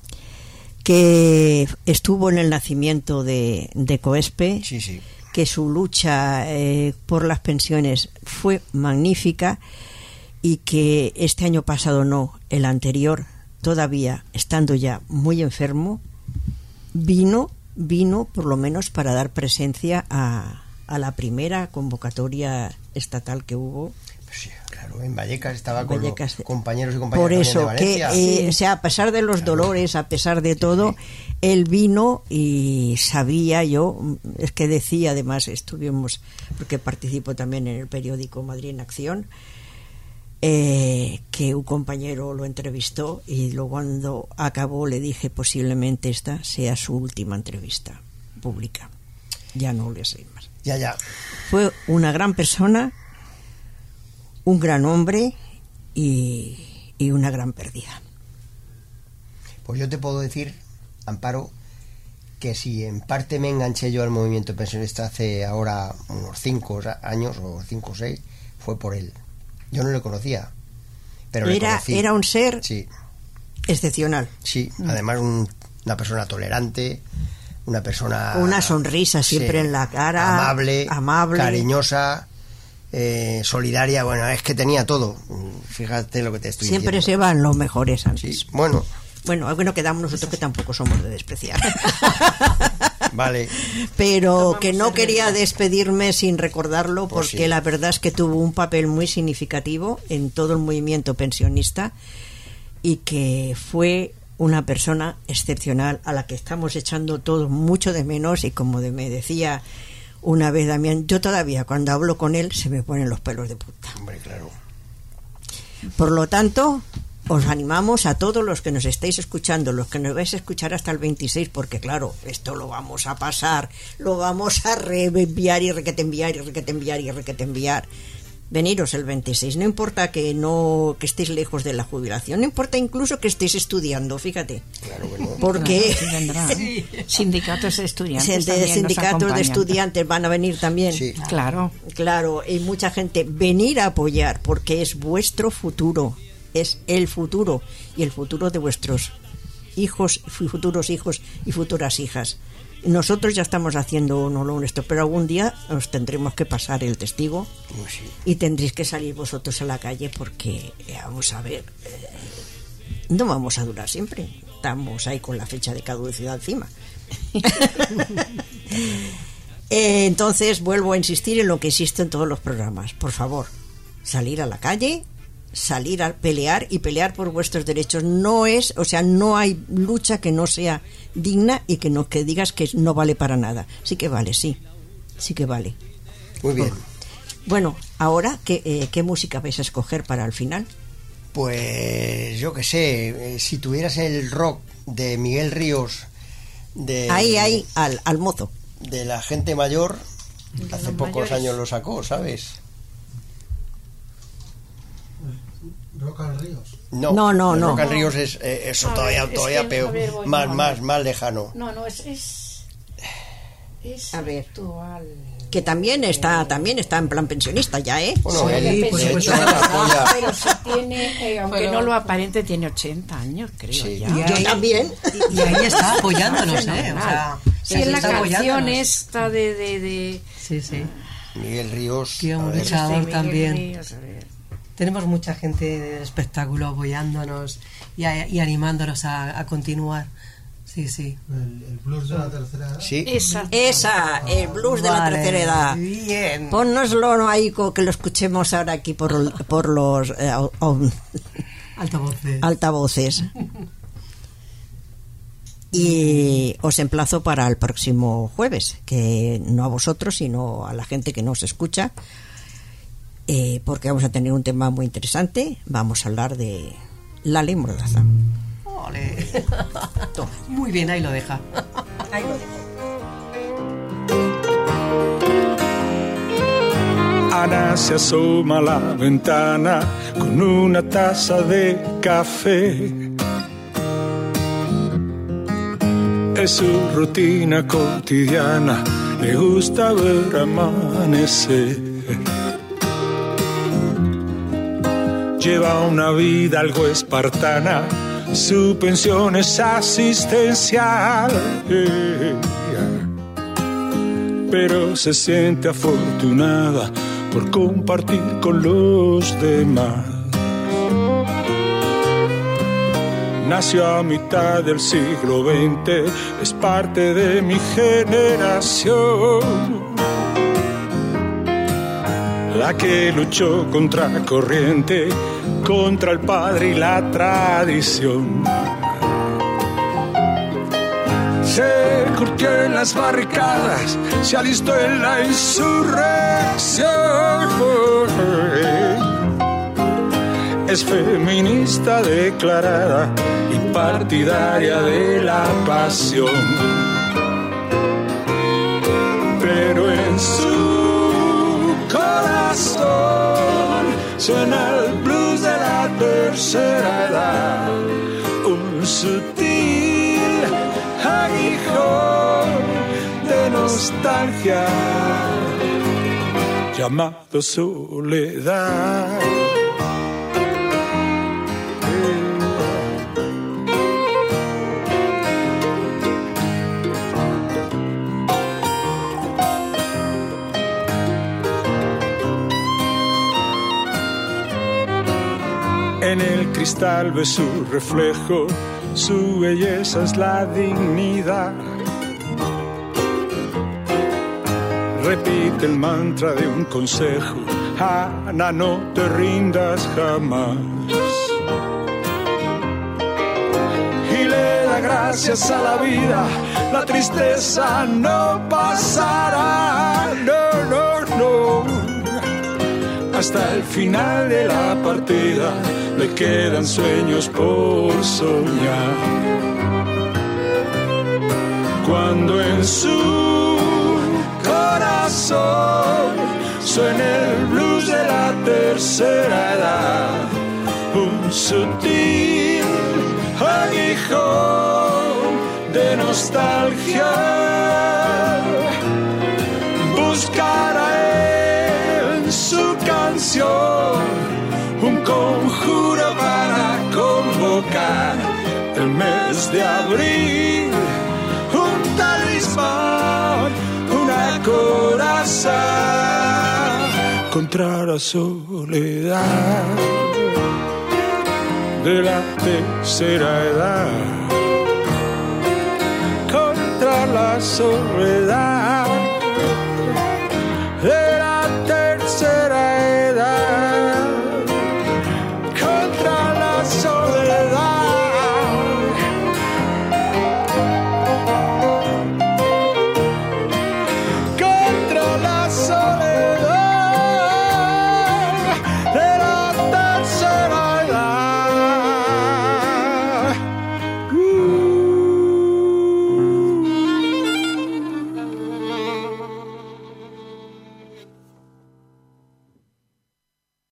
Que estuvo en el nacimiento de COESPE. Sí, sí. Que su lucha por las pensiones fue magnífica y que este año pasado no, el anterior, todavía estando ya muy enfermo, vino por lo menos para dar presencia a la primera convocatoria estatal que hubo. Sí, claro, en Vallecas estaba con los compañeros y compañeras por eso, de Valencia. O sea, a pesar de los dolores, a pesar de todo, él vino y sabía yo, es que decía, además estuvimos, porque participo también en el periódico Madrid en Acción, que un compañero lo entrevistó y luego cuando acabó le dije posiblemente esta sea su última entrevista pública. Ya no le sé más. Ya. Fue una gran persona, un gran hombre y una gran pérdida. Pues yo te puedo decir, Amparo, que si en parte me enganché yo al movimiento pensionista hace ahora unos 5 años o 5 o 6, fue por él. Yo no le conocía, pero era un ser sí, excepcional. Sí, además una persona tolerante, una sonrisa siempre en la cara, amable, cariñosa, solidaria. Bueno, es que tenía todo. Fíjate lo que te estoy siempre diciendo. Se van los mejores antes. Sí, bueno, quedamos nosotros que tampoco somos de despreciar. Vale. Pero que no quería despedirme sin recordarlo, porque sí, la verdad es que tuvo un papel muy significativo en todo el movimiento pensionista y que fue una persona excepcional a la que estamos echando todos mucho de menos. Y como me decía una vez Damián, yo todavía cuando hablo con él se me ponen los pelos de punta. Hombre, claro. Por lo tanto, os animamos a todos los que nos estáis escuchando, los que nos vais a escuchar hasta el 26, porque claro, esto lo vamos a pasar, lo vamos a reenviar y requetenviar. Veniros el 26, no importa que estéis lejos de la jubilación, no importa incluso que estéis estudiando, fíjate. Claro, bueno. Porque sí. Sindicatos de estudiantes sindicatos de estudiantes van a venir también. Sí. Claro, y mucha gente venir a apoyar, porque es vuestro futuro. Es el futuro y el futuro de vuestros hijos, futuros hijos y futuras hijas. Nosotros ya estamos haciendo lo nuestro, pero algún día os tendremos que pasar el testigo y tendréis que salir vosotros a la calle, porque vamos a ver, no vamos a durar siempre. Estamos ahí con la fecha de caducidad encima. Entonces vuelvo a insistir en lo que existe en todos los programas. Por favor, salir a la calle, salir a pelear y pelear por vuestros derechos. No hay lucha que no sea digna y que digas que no vale para nada. Sí que vale, sí que vale. Muy bien. Bueno, ahora ¿qué música vais a escoger para el final? Pues yo qué sé, si tuvieras el rock de Miguel Ríos, ahí al mozo de la gente mayor, hace pocos años lo sacó, ¿sabes? Roca en Ríos. No, No. Roca en Ríos es eso todavía peor, a ver, voy, más lejano. No, es A ver. actual. Que también está en plan pensionista ya, ¿eh? Bueno, Sí, él, por de supuesto. hecho, apoya. Pero si tiene, aunque Pero- no lo aparente, tiene 80 años, creo Sí. ya. Y Yo ahí- también. Y ahí está apoyándonos, ¿eh? O sea, Sí, en la está canción apoyándonos. esta de Sí, sí. Miguel Ríos. Tío, a un ver, luchador Miguel también. Ríos, a ver. Tenemos mucha gente del espectáculo apoyándonos y animándonos a continuar. Sí, sí. El blues de la tercera edad. Sí, Esa, el blues de la Vale, tercera edad. Bien. Pónnoslo ahí que lo escuchemos ahora aquí por los Altavoces. altavoces. Y os emplazo para el próximo jueves, que no a vosotros, sino a la gente que nos escucha, porque vamos a tener un tema muy interesante. Vamos a hablar de la ley Mordaza. Ole. Muy bien, ahí lo deja. Ahí lo dejo. Ana se asoma a la ventana con una taza de café. Es su rutina cotidiana, le gusta ver amanecer. Lleva una vida algo espartana, su pensión es asistencial. Pero se siente afortunada por compartir con los demás. Nació a mitad del siglo XX, es parte de mi generación, la que luchó contra corriente, contra el padre y la tradición. Se curtió en las barricadas, se alistó en la insurrección. Es feminista declarada y partidaria de la pasión. Pero en su corazón suena el blues de la tercera edad, un sutil aguijón de nostalgia llamado soledad. En el cristal ve su reflejo, su belleza es la dignidad. Repite el mantra de un consejo: Ana, no te rindas jamás. Y le da gracias a la vida, la tristeza no pasará. No, no, no. Hasta el final de la partida le quedan sueños por soñar. Cuando en su corazón suena el blues de la tercera edad, un sutil aguijón de nostalgia buscará en su canción un conjuro para convocar el mes de abril, un talismán, una coraza contra la soledad de la tercera edad, contra la soledad